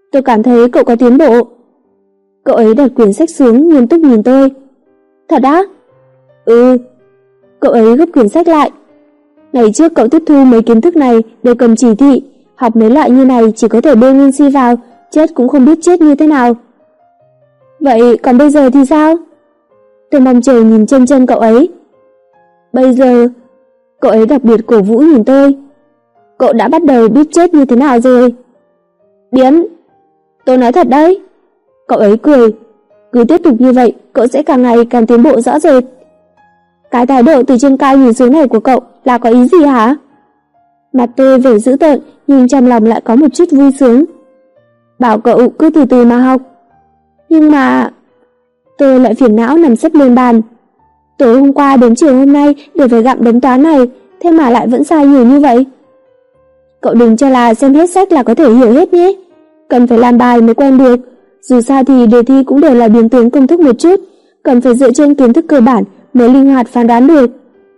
Tôi cảm thấy cậu có tiến bộ. Cậu ấy đặt quyển sách xuống nghiêm túc nhìn tôi. Thật á? Ừ. Cậu ấy gấp quyển sách lại. Ngày trước cậu tiếp thu mấy kiến thức này đều cầm chỉ thị, học mấy loại như này chỉ có thể bê nguyên si vào, chết cũng không biết chết như thế nào. Vậy còn bây giờ thì sao? Tôi mong chờ nhìn chân cậu ấy. Bây giờ, cậu ấy đặc biệt cổ vũ nhìn tôi. Cậu đã bắt đầu biết chết như thế nào rồi? Biến. Tôi nói thật đấy. Cậu ấy cười. Cứ tiếp tục như vậy, cậu sẽ càng ngày càng tiến bộ rõ rệt. Cái thái độ từ trên cao nhìn xuống này của cậu là có ý gì hả? Mặt tôi vẻ dữ tợn, nhưng trong lòng lại có một chút vui sướng. Bảo cậu cứ từ từ mà học. Nhưng mà... Tôi lại phiền não nằm sấp lên bàn. Tối hôm qua đến chiều hôm nay đều phải gặm đống toán này, thế mà lại vẫn sai nhiều như vậy. Cậu đừng cho là xem hết sách là có thể hiểu hết nhé. Cần phải làm bài mới quen được. Dù sao thì đề thi cũng đều là biến tướng công thức một chút, cần phải dựa trên kiến thức cơ bản mới linh hoạt phán đoán được.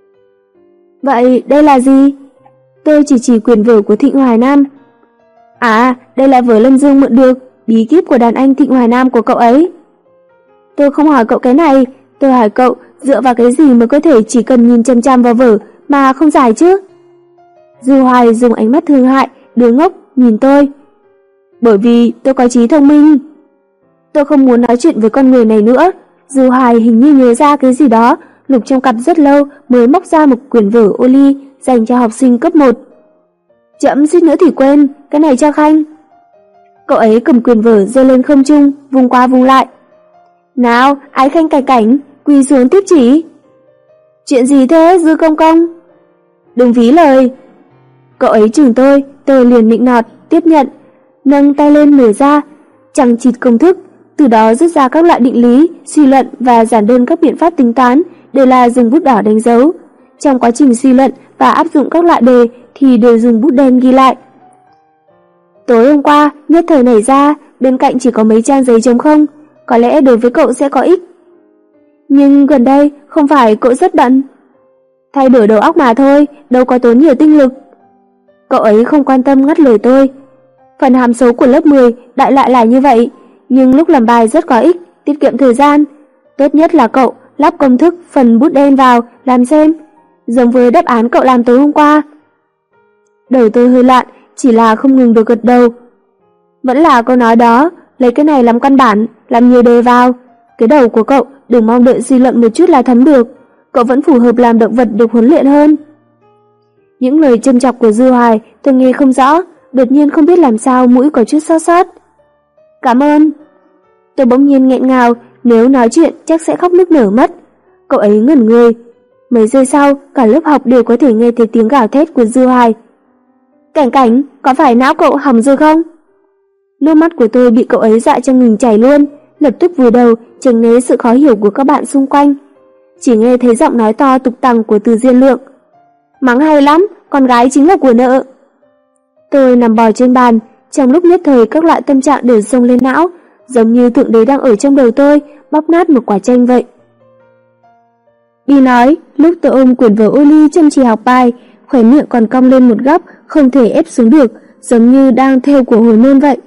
Vậy đây là gì? Tôi chỉ quyển vở của Thịnh Hoài Nam. À, đây là vở Lâm Dương mượn được, bí kíp của đàn anh Thịnh Hoài Nam của cậu ấy. Tôi không hỏi cậu cái này, tôi hỏi cậu dựa vào cái gì mới có thể chỉ cần nhìn chăm chăm vào vở mà không giải chứ? Dư Hoài dùng ánh mắt thương hại, đứa ngốc nhìn tôi. Bởi vì tôi có trí thông minh. Tôi không muốn nói chuyện với con người này nữa. Dư Hoài hình như nhớ ra cái gì đó, lục trong cặp rất lâu mới móc ra một quyển vở ô ly dành cho học sinh cấp 1. Chậm suýt nữa thì quên, cái này cho Khanh. Cậu ấy cầm quyển vở giơ lên không trung, vung qua vung lại. Nào, ái Khanh cải cảnh, quỳ xuống tiếp chỉ. Chuyện gì thế, Dư Công Công? Đừng phí lời. Cậu ấy chừng tôi liền nịnh nọt, tiếp nhận, nâng tay lên mở ra, chằng chịt công thức, từ đó rút ra các loại định lý, suy luận và giản đơn các biện pháp tính toán, đều là dùng bút đỏ đánh dấu. Trong quá trình suy luận và áp dụng các loại đề thì đều dùng bút đen ghi lại. Tối hôm qua, nhất thời nảy ra, bên cạnh chỉ có mấy trang giấy trống không, có lẽ đối với cậu sẽ có ích. Nhưng gần đây, không phải cậu rất bận. Thay đổi đầu óc mà thôi, đâu có tốn nhiều tinh lực. Cậu ấy không quan tâm ngắt lời tôi. Phần hàm số của lớp 10 đại loại là như vậy, nhưng lúc làm bài rất có ích, tiết kiệm thời gian. Tốt nhất là cậu lắp công thức phần bút đen vào, làm xem, giống với đáp án cậu làm tối hôm qua. Đầu tôi hơi loạn, chỉ là không ngừng được gật đầu. Vẫn là câu nói đó, lấy cái này làm căn bản, làm nhiều đề vào. Cái đầu của cậu đừng mong đợi suy luận một chút là thấm được, cậu vẫn phù hợp làm động vật được huấn luyện hơn. Những lời châm chọc của Dư Hoài tôi nghe không rõ, đột nhiên không biết làm sao mũi có chút xót xót. Cảm ơn. Tôi bỗng nhiên nghẹn ngào, nếu nói chuyện chắc sẽ khóc nức nở mất. Cậu ấy ngẩn người. Mấy giây sau, cả lớp học đều có thể nghe thấy tiếng gào thét của Dư Hoài. Cảnh cảnh, có phải não cậu hỏng rồi không? Nước mắt của tôi bị cậu ấy dọa cho ngừng chảy luôn, lập tức vùi đầu tránh né sự khó hiểu của các bạn xung quanh. Chỉ nghe thấy giọng nói to tục tằng của Từ Diên Lượng. Mắng hay lắm, con gái chính là của nợ. Tôi nằm bò trên bàn, trong lúc nhất thời các loại tâm trạng đều xông lên não, giống như thượng đế đang ở trong đầu tôi, bóp nát một quả chanh vậy. Đi nói, lúc tôi ôm quyển vở ô ly chăm chỉ học bài, khóe miệng còn cong lên một góc, không thể ép xuống được, giống như đang theo của hồi môn vậy.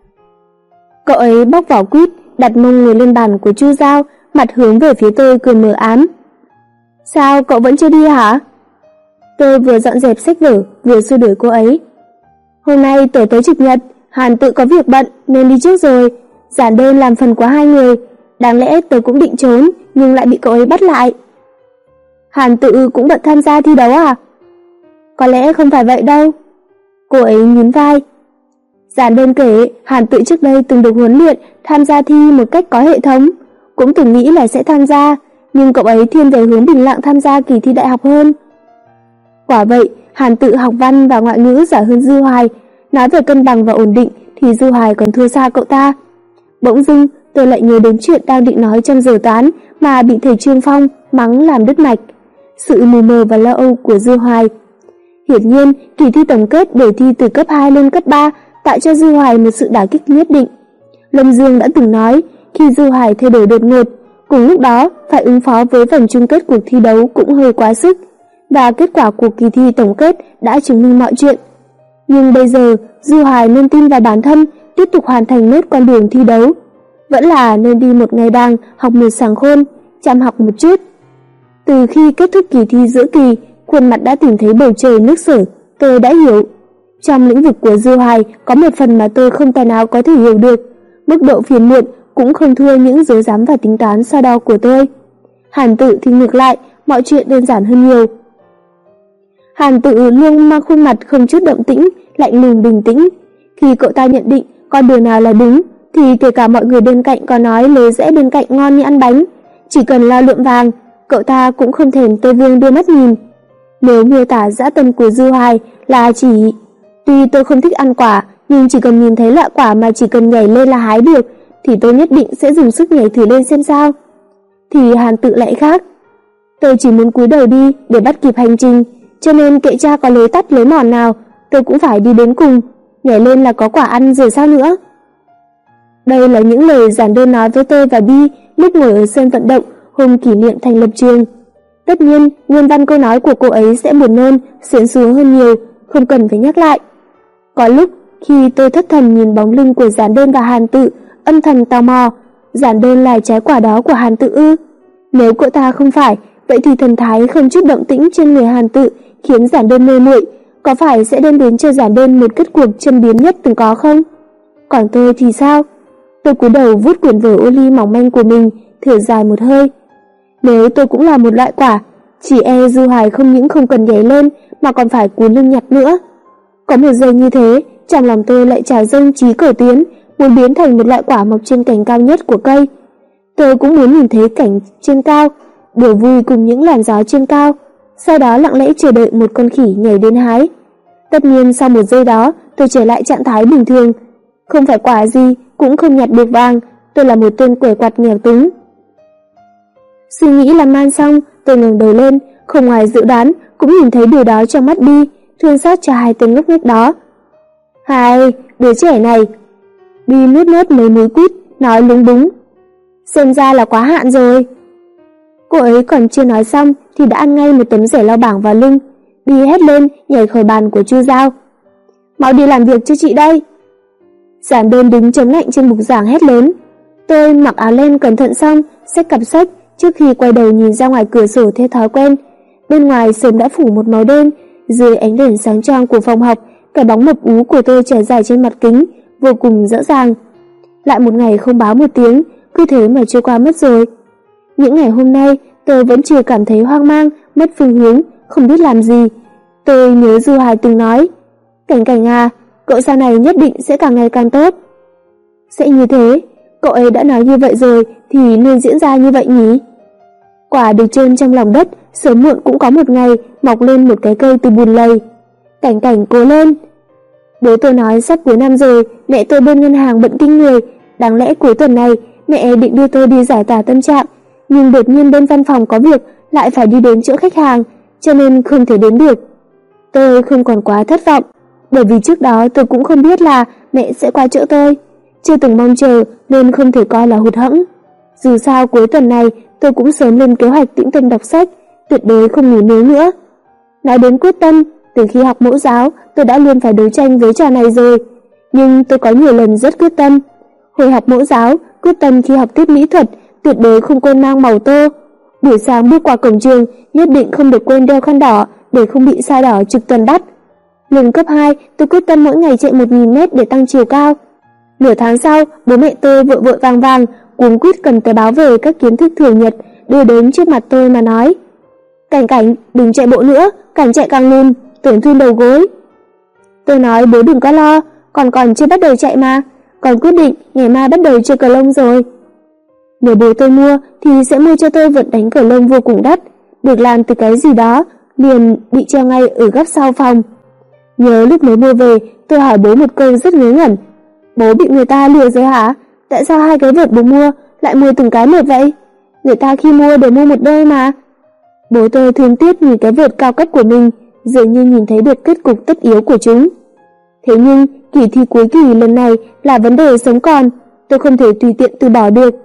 Cậu ấy bóc vỏ quýt, đặt mông ngồi lên bàn của Chu Giao, mặt hướng về phía tôi cười mờ ám. Sao cậu vẫn chưa đi hả? Tôi vừa dọn dẹp sách vở, vừa xua đuổi cô ấy. Hôm nay tổ tới trực nhật, Hàn Tự có việc bận nên đi trước rồi, giản đơn làm phần của hai người, đáng lẽ tôi cũng định trốn nhưng lại bị cậu ấy bắt lại. Hàn Tự cũng bận tham gia thi đấu à? Có lẽ không phải vậy đâu. Cô ấy nhún vai. Giản đơn kể, Hàn Tự trước đây từng được huấn luyện tham gia thi một cách có hệ thống, cũng từng nghĩ là sẽ tham gia, nhưng cậu ấy thiên về hướng bình lặng tham gia kỳ thi đại học hơn. Quả vậy, Hàn Tự học văn và ngoại ngữ giỏi hơn Dư Hoài, nói về cân bằng và ổn định thì Dư Hoài còn thua xa cậu ta. Bỗng dưng, tôi lại nhớ đến chuyện đang định nói trong giờ toán mà bị thầy Trương Phong mắng làm đứt mạch. Sự mù mờ và lo âu của Dư Hoài. Hiển nhiên, kỳ thi tổng kết để thi từ cấp 2 lên cấp 3 tạo cho Dư Hoài một sự đả kích nhất định. Lâm Dương đã từng nói, khi Dư Hoài thay đổi đột ngột, cùng lúc đó phải ứng phó với vòng chung kết cuộc thi đấu cũng hơi quá sức, và kết quả của kỳ thi tổng kết đã chứng minh mọi chuyện. Nhưng bây giờ, Dư Hoài nên tin vào bản thân, tiếp tục hoàn thành nốt con đường thi đấu. Vẫn là nên đi một ngày đàng, học một sàng khôn, chăm học một chút. Từ khi kết thúc kỳ thi giữa kỳ, khuôn mặt đã tìm thấy bầu trời nước sở, tôi đã hiểu. Trong lĩnh vực của Dư Hoài có một phần mà tôi không tài nào có thể hiểu được. Mức độ phiền muộn cũng không thua những dối dám và tính toán so đo của tôi. Hàn Tự thì ngược lại, mọi chuyện đơn giản hơn nhiều. Hàn Tự luôn mang khuôn mặt không chút động tĩnh, lạnh lùng bình tĩnh. Khi cậu ta nhận định con đường nào là đúng, thì kể cả mọi người bên cạnh có nói lời rẽ bên cạnh ngon như ăn bánh, chỉ cần lo lượng vàng, cậu ta cũng không thèm Tây Vương đưa mắt nhìn. Nếu miêu tả dã tâm của Dư Hoài là chỉ tuy tôi không thích ăn quả, nhưng chỉ cần nhìn thấy loại quả mà chỉ cần nhảy lên là hái được, thì tôi nhất định sẽ dùng sức nhảy thử lên xem sao. Thì Hàn Tự lại khác. Tôi chỉ muốn cúi đầu đi để bắt kịp hành trình, cho nên kệ cha có lối tắt lối mòn nào, tôi cũng phải đi đến cùng. Nhảy lên là có quả ăn rồi sao nữa. Đây là những lời giản đơn nói với tôi và Bi lúc ngồi ở sân vận động hôm kỷ niệm thành lập trường. Tất nhiên, nguyên văn câu nói của cô ấy sẽ buồn nôn, xuyến xuống hơn nhiều, không cần phải nhắc lại. Có lúc, khi tôi thất thần nhìn bóng lưng của Giản Đơn và Hàn Tự, âm thầm tò mò, Giản Đơn là trái quả đó của Hàn Tự ư? Nếu cậu ta không phải, vậy thì thần thái không chút động tĩnh trên người Hàn Tự khiến Giản Đơn mê muội, có phải sẽ đem đến cho Giản Đơn một kết cuộc châm biếm nhất từng có không? Còn tôi thì sao? Tôi cúi đầu vuốt quyển vở ô ly mỏng manh của mình, thở dài một hơi. Nếu tôi cũng là một loại quả, chỉ e Dư Hoài không những không cần nhảy lên mà còn phải cúi lưng nhặt nữa. Có một giây như thế, trong lòng tôi lại trào dâng chí cầu tiến, muốn biến thành một loại quả mọc trên cành cao nhất của cây. Tôi cũng muốn nhìn thấy cảnh trên cao, đùa vui cùng những làn gió trên cao, sau đó lặng lẽ chờ đợi một con khỉ nhảy đến hái. Tất nhiên sau một giây đó, tôi trở lại trạng thái bình thường, không phải quả gì, cũng không nhặt được vàng, tôi là một tên quẻ quặt nghèo túng. Suy nghĩ làm man xong, tôi ngẩng đầu lên, không ngoài dự đoán, cũng nhìn thấy điều đó trong mắt Bi, thương xót cho hai tên ngốc nghếch đó. Hai, đứa trẻ này. Bi nuốt mấy múi quýt, nói lúng búng. Xem ra là quá hạn rồi. Cô ấy còn chưa nói xong thì đã ăn ngay một tấm rẻ lau bảng vào lưng. Bi hét lên, nhảy khỏi bàn của Chu Giao. Mau đi làm việc cho chị đây. Giản Đơn đứng chống lạnh trên bục giảng hét lớn. Tôi mặc áo len cẩn thận xong, xách cặp sách, trước khi quay đầu nhìn ra ngoài cửa sổ theo thói quen. Bên ngoài sớm đã phủ một màu đen, dưới ánh đèn sáng choang của phòng học, cái bóng mập ú của tôi trải dài trên mặt kính, vô cùng rõ ràng. Lại một ngày không báo một tiếng, cứ thế mà trôi qua mất rồi. Những ngày hôm nay, tôi vẫn chưa cảm thấy hoang mang, mất phương hướng, không biết làm gì. Tôi nhớ Dư Hoài từng nói, Cảnh Cảnh à, cậu sau này nhất định sẽ càng ngày càng tốt. Sẽ như thế, cậu ấy đã nói như vậy rồi thì nên diễn ra như vậy nhỉ? Quả được chôn trong lòng đất, sớm muộn cũng có một ngày mọc lên một cái cây từ bùn lầy. Cảnh Cảnh cố lên. Bố tôi nói sắp cuối năm rồi, mẹ tôi bên ngân hàng bận kinh người, đáng lẽ cuối tuần này mẹ định đưa tôi đi giải tỏa tâm trạng, nhưng đột nhiên bên văn phòng có việc lại phải đi đến chỗ khách hàng, cho nên không thể đến được. Tôi không còn quá thất vọng, bởi vì trước đó tôi cũng không biết là mẹ sẽ qua chỗ tôi, chưa từng mong chờ nên không thể coi là hụt hẫng. Dù sao cuối tuần này tôi cũng sớm lên kế hoạch tĩnh tâm đọc sách, tuyệt đối không ngủ nướng nữa. Nói đến quyết tâm, từ khi học mẫu giáo tôi đã luôn phải đấu tranh với trò này rồi, nhưng tôi có nhiều lần rất quyết tâm. Hồi học mẫu giáo, quyết tâm khi học tiết mỹ thuật tuyệt đối không quên mang màu tô. Buổi sáng bước qua cổng trường nhất định không được quên đeo khăn đỏ để không bị sai đỏ trực tuần bắt. Lên cấp 2, tôi quyết tâm mỗi ngày chạy 1000 mét để tăng chiều cao. Nửa tháng sau, bố mẹ tôi vội vội vàng vàng cuống quýt cầm tờ báo về các kiến thức thường nhật đưa đến trước mặt tôi mà nói: Cảnh Cảnh, đừng chạy bộ nữa, càng chạy càng lùn, tổn thương đầu gối. Tôi nói bố đừng có lo, còn chưa bắt đầu chạy mà, còn quyết định ngày mai bắt đầu chơi cờ lông rồi. Nếu bố tôi mua thì sẽ mua cho tôi vật đánh cờ lông vô cùng đắt, được làm từ cái gì đó, liền bị treo ngay ở góc sau phòng. Nhớ lúc mới mua về, tôi hỏi bố một câu rất ngớ ngẩn: bố bị người ta lừa rồi hả? Tại sao hai cái vợt bố mua lại mua từng cái một vậy? Người ta khi mua đều mua một đôi mà. Bố tôi thương tiếc nhìn cái vợt cao cấp của mình, dường như nhìn thấy được kết cục tất yếu của chúng. Thế nhưng kỳ thi cuối kỳ lần này là vấn đề sống còn, tôi không thể tùy tiện từ bỏ được.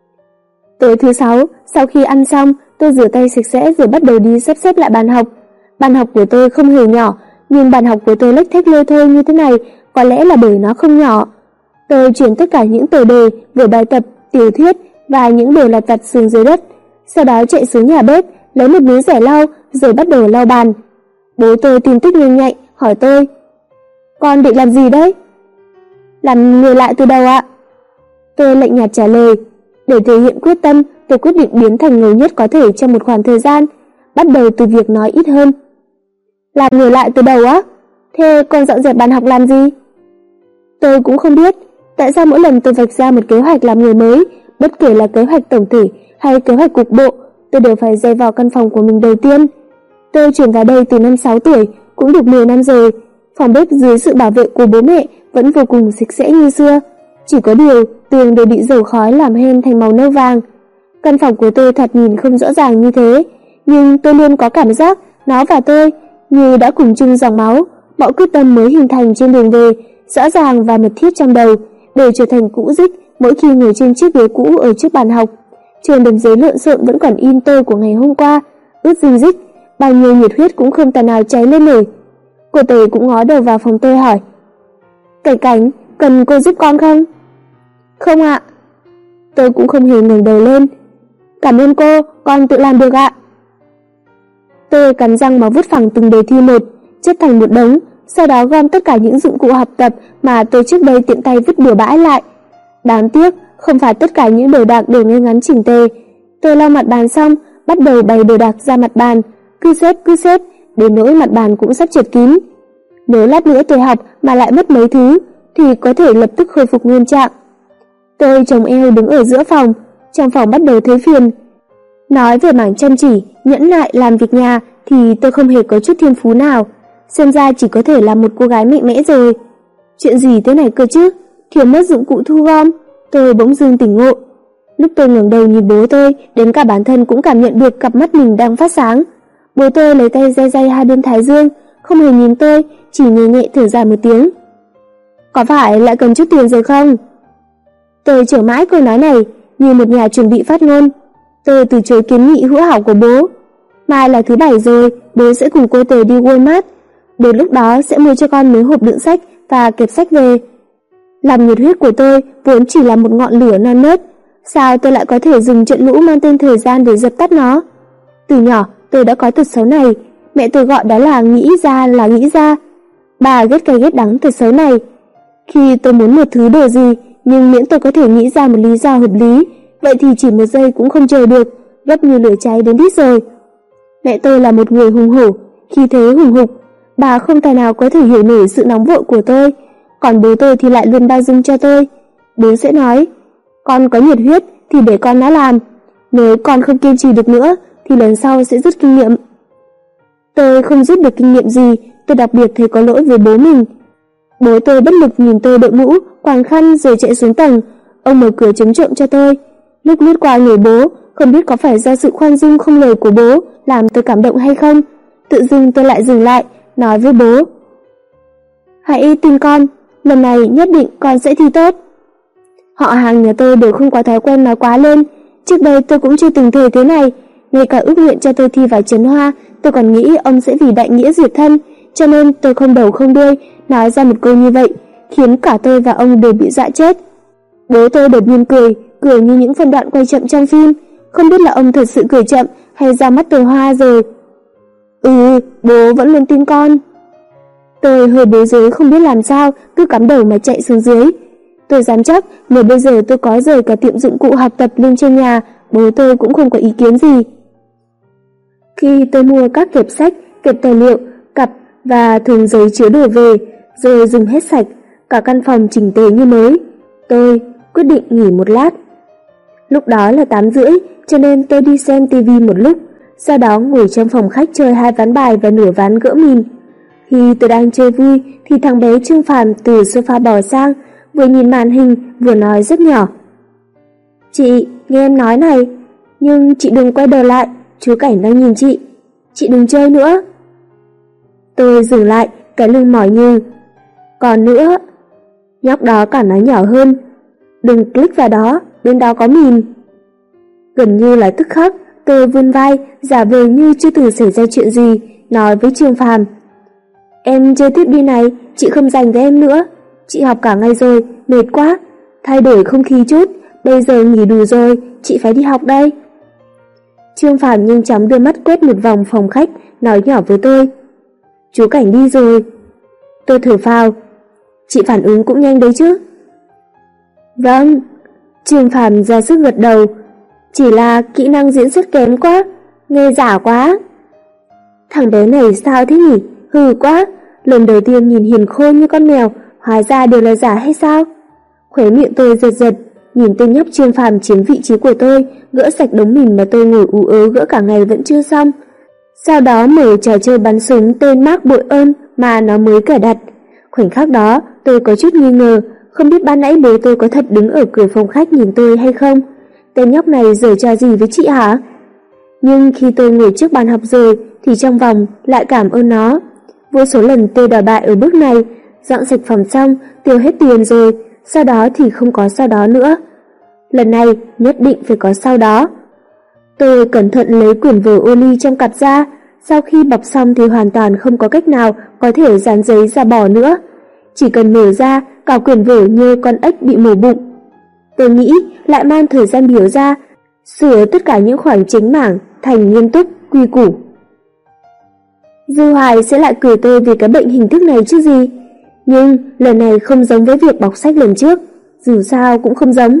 Tối thứ 6, sau khi ăn xong, tôi rửa tay sạch sẽ rồi bắt đầu đi sắp xếp lại bàn học. Bàn học của tôi không hề nhỏ, nhưng bàn học của tôi lếch thếch lôi thôi như thế này có lẽ là bởi nó không nhỏ. Tôi chuyển tất cả những tờ đề, vở bài tập, tiểu thuyết và những đồ lặt vặt xuống dưới đất, sau đó chạy xuống nhà bếp, lấy một miếng rẻ lau rồi bắt đầu lau bàn. Bố tôi tin tức nhanh nhạy, hỏi tôi: "Con định làm gì đấy?" "Làm người lại từ đầu ạ." Tôi lạnh nhạt trả lời. Để thể hiện quyết tâm, tôi quyết định biến thành người nhất có thể trong một khoảng thời gian, bắt đầu từ việc nói ít hơn. "Làm người lại từ đầu á? Thế con dọn dẹp bàn học làm gì?" Tôi cũng không biết tại sao mỗi lần tôi vạch ra một kế hoạch làm người mới, bất kể là kế hoạch tổng thể hay kế hoạch cục bộ, tôi đều phải dày vào căn phòng của mình đầu tiên. Tôi chuyển vào đây từ năm 6 tuổi, cũng được 10 năm rồi. Phòng bếp dưới sự bảo vệ của bố mẹ vẫn vô cùng sạch sẽ như xưa, chỉ có điều tường đều bị dầu khói làm hen thành màu nâu vàng. Căn phòng của tôi thật nhìn không rõ ràng như thế, nhưng tôi luôn có cảm giác nó và tôi như đã cùng chung dòng máu, mọi quyết tâm mới hình thành trên đường về, rõ ràng và mật thiết trong đầu, đều trở thành cũ rích mỗi khi ngồi trên chiếc ghế cũ ở trước bàn học. Trên đống giấy lộn xộn vẫn còn in tôi của ngày hôm qua, ướt rưng rích, bao nhiêu nhiệt huyết cũng không tài nào cháy lên nổi. Cô Tề cũng ngó đầu vào phòng tôi hỏi: "Cảnh Cảnh, cần cô giúp con không?" "Không ạ." Tôi cũng không hề ngẩng đầu lên. "Cảm ơn cô, con tự làm được ạ." Tôi cắn răng mà vứt phẳng từng đề thi một, chất thành một đống, sau đó gom tất cả những dụng cụ học tập mà tôi trước đây tiện tay vứt bừa bãi lại. Đáng tiếc, không phải tất cả những đồ đạc đều ngay ngắn chỉnh tề. Tôi lau mặt bàn xong, bắt đầu bày đồ đạc ra mặt bàn, cứ xếp, đến nỗi mặt bàn cũng sắp chật kín. Nếu lát nữa tôi học mà lại mất mấy thứ, thì có thể lập tức khôi phục nguyên trạng. Tôi chồng eo đứng ở giữa phòng, trong phòng bắt đầu thấy phiền. Nói về mảng chăm chỉ, nhẫn nại làm việc nhà thì tôi không hề có chút thiên phú nào, xem ra chỉ có thể là một cô gái mạnh mẽ rồi. Chuyện gì thế này cơ chứ, thiếu mất dụng cụ thu gom. Tôi bỗng dưng tỉnh ngộ. Lúc tôi ngẩng đầu nhìn bố tôi, đến cả bản thân cũng cảm nhận được cặp mắt mình đang phát sáng. Bố tôi lấy tay day hai bên thái dương, không hề nhìn tôi, chỉ nhẹ nhẹ thở dài một tiếng. "Có phải lại cần chút tiền rồi không?" Tôi chờ mãi câu nói này, như một nhà chuẩn bị phát ngôn. Tôi từ chối kiến nghị hữu hảo của bố. Mai là thứ Bảy rồi, bố sẽ cùng cô Tề đi Walmart. Đến lúc đó sẽ mua cho con mấy hộp đựng sách và kẹp sách về. Lòng nhiệt huyết của tôi vốn chỉ là một ngọn lửa non nớt, sao tôi lại có thể dùng trận lũ mang tên thời gian để dập tắt nó? Từ nhỏ tôi đã có tật xấu này, mẹ tôi gọi đó là nghĩ ra. Bà ghét cay ghét đắng tật xấu này. Khi tôi muốn một thứ đồ gì, nhưng miễn tôi có thể nghĩ ra một lý do hợp lý, vậy thì chỉ một giây cũng không chờ được, gấp như lửa cháy đến đít rồi. Mẹ tôi là một người hùng hổ, khi thế hùng hục, bà không tài nào có thể hiểu nổi sự nóng vội của tôi, còn bố tôi thì lại luôn bao dung cho tôi. Bố sẽ nói: "Con có nhiệt huyết thì để con nó làm, nếu con không kiên trì được nữa thì lần sau sẽ rút kinh nghiệm." Tôi không rút được kinh nghiệm gì, tôi đặc biệt thấy có lỗi với bố mình. Bố tôi bất lực nhìn tôi đội mũ, quàng khăn rồi chạy xuống tầng. Ông mở cửa chống trộm cho tôi. Lúc lướt qua người bố, không biết có phải do sự khoan dung không lời của bố làm tôi cảm động hay không, tự dưng tôi lại dừng lại, nói với bố: "Hãy tin con, lần này nhất định con sẽ thi tốt." Họ hàng nhà tôi đều không có thói quen nói quá lên. Trước đây tôi cũng chưa từng thề thế này. Ngay cả ước nguyện cho tôi thi vào Trấn Hoa, tôi còn nghĩ ông sẽ vì đại nghĩa diệt thân, cho nên tôi không đầu không đuôi nói ra một câu như vậy, khiến cả tôi và ông đều bị dọa chết. Bố tôi đột nhiên cười như những phân đoạn quay chậm trong phim, không biết là ông thật sự cười chậm hay ra mắt tôi hoa rồi. Bố vẫn luôn tin con. Tôi hơi bối rối không biết làm sao, cứ cắm đầu mà chạy xuống dưới. Tôi dám chắc nếu bây giờ tôi có rời cả tiệm dụng cụ học tập lên trên nhà, bố tôi cũng không có ý kiến gì. Khi tôi mua các kẹp sách, kẹp tài liệu, cặp và thùng giấy chứa đồ về, rồi dùng hết sạch, cả căn phòng chỉnh tề như mới, tôi quyết định nghỉ một lát. Lúc đó là 8:30, cho nên tôi đi xem tivi một lúc, sau đó ngồi trong phòng khách chơi 2 ván bài và nửa ván gỡ mìn. Khi tôi đang chơi vui thì thằng bé Trương Phàm từ sofa bò sang, vừa nhìn màn hình vừa nói rất nhỏ: "Chị, nghe em nói này, nhưng chị đừng quay đầu lại, chú Cảnh đang nhìn chị. Chị đừng chơi nữa." Tôi dừng lại, cái lưng mỏi như. "Còn nữa." Nhóc đó càng nói nhỏ hơn: "Đừng click vào đó, bên đó có mìn." Gần như là tức khắc, tôi vươn vai, giả vờ như chưa từng xảy ra chuyện gì, nói với Trương Phàm: "Em chơi tiếp đi này, chị không dành với em nữa. chị học cả ngày rồi, mệt quá, thay đổi không khí chút, bây giờ nghỉ đủ rồi, chị phải đi học đây. Trương Phàm nhanh chóng đưa mắt quét một vòng phòng khách, nói nhỏ với tôi. Chú Cảnh đi rồi. Tôi thở phào. Chị phản ứng cũng nhanh đấy chứ. Vâng. Trương Phàm ra sức gật đầu. Chỉ là kỹ năng diễn xuất kém quá, nghe giả quá. Thằng bé này sao thế nhỉ? Hừ quá. Lần đầu tiên nhìn hiền khôn như con mèo, hóa ra đều là giả hay sao? Khóe miệng tôi giật giật, nhìn tên nhóc Trương Phàm chiếm vị trí của tôi, gỡ sạch đống mìn mà tôi ngồi ú ớ gỡ cả ngày vẫn chưa xong. Sau đó mở trò chơi bắn súng tên Mark Bội Ơn mà nó mới cài đặt. Khoảnh khắc đó, tôi có chút nghi ngờ, không biết ban nãy bố tôi có thật đứng ở cửa phòng khách nhìn tôi hay không. Tên nhóc này giở trò gì với chị hả? Nhưng khi tôi ngồi trước bàn học rồi, thì trong vòng lại cảm ơn nó. Vô số lần tôi đòi bại ở bước này, dọn sạch phòng xong, tiêu hết tiền rồi, sau đó thì không có sau đó nữa. Lần này nhất định phải có sau đó. Tôi cẩn thận lấy quyển vở ô ly trong cặp ra, sau khi bọc xong thì hoàn toàn không có cách nào có thể dán giấy ra bỏ nữa. Chỉ cần mở ra, cả quyển vở như con ếch bị mổ bụng. Tôi nghĩ lại mang thời gian biểu ra, sửa tất cả những khoảng chính mảng thành nghiêm túc, quy củ. Dư Hoài sẽ lại cười tôi vì cái bệnh hình thức này chứ gì. Nhưng lần này không giống với việc bọc sách lần trước, dù sao cũng không giống.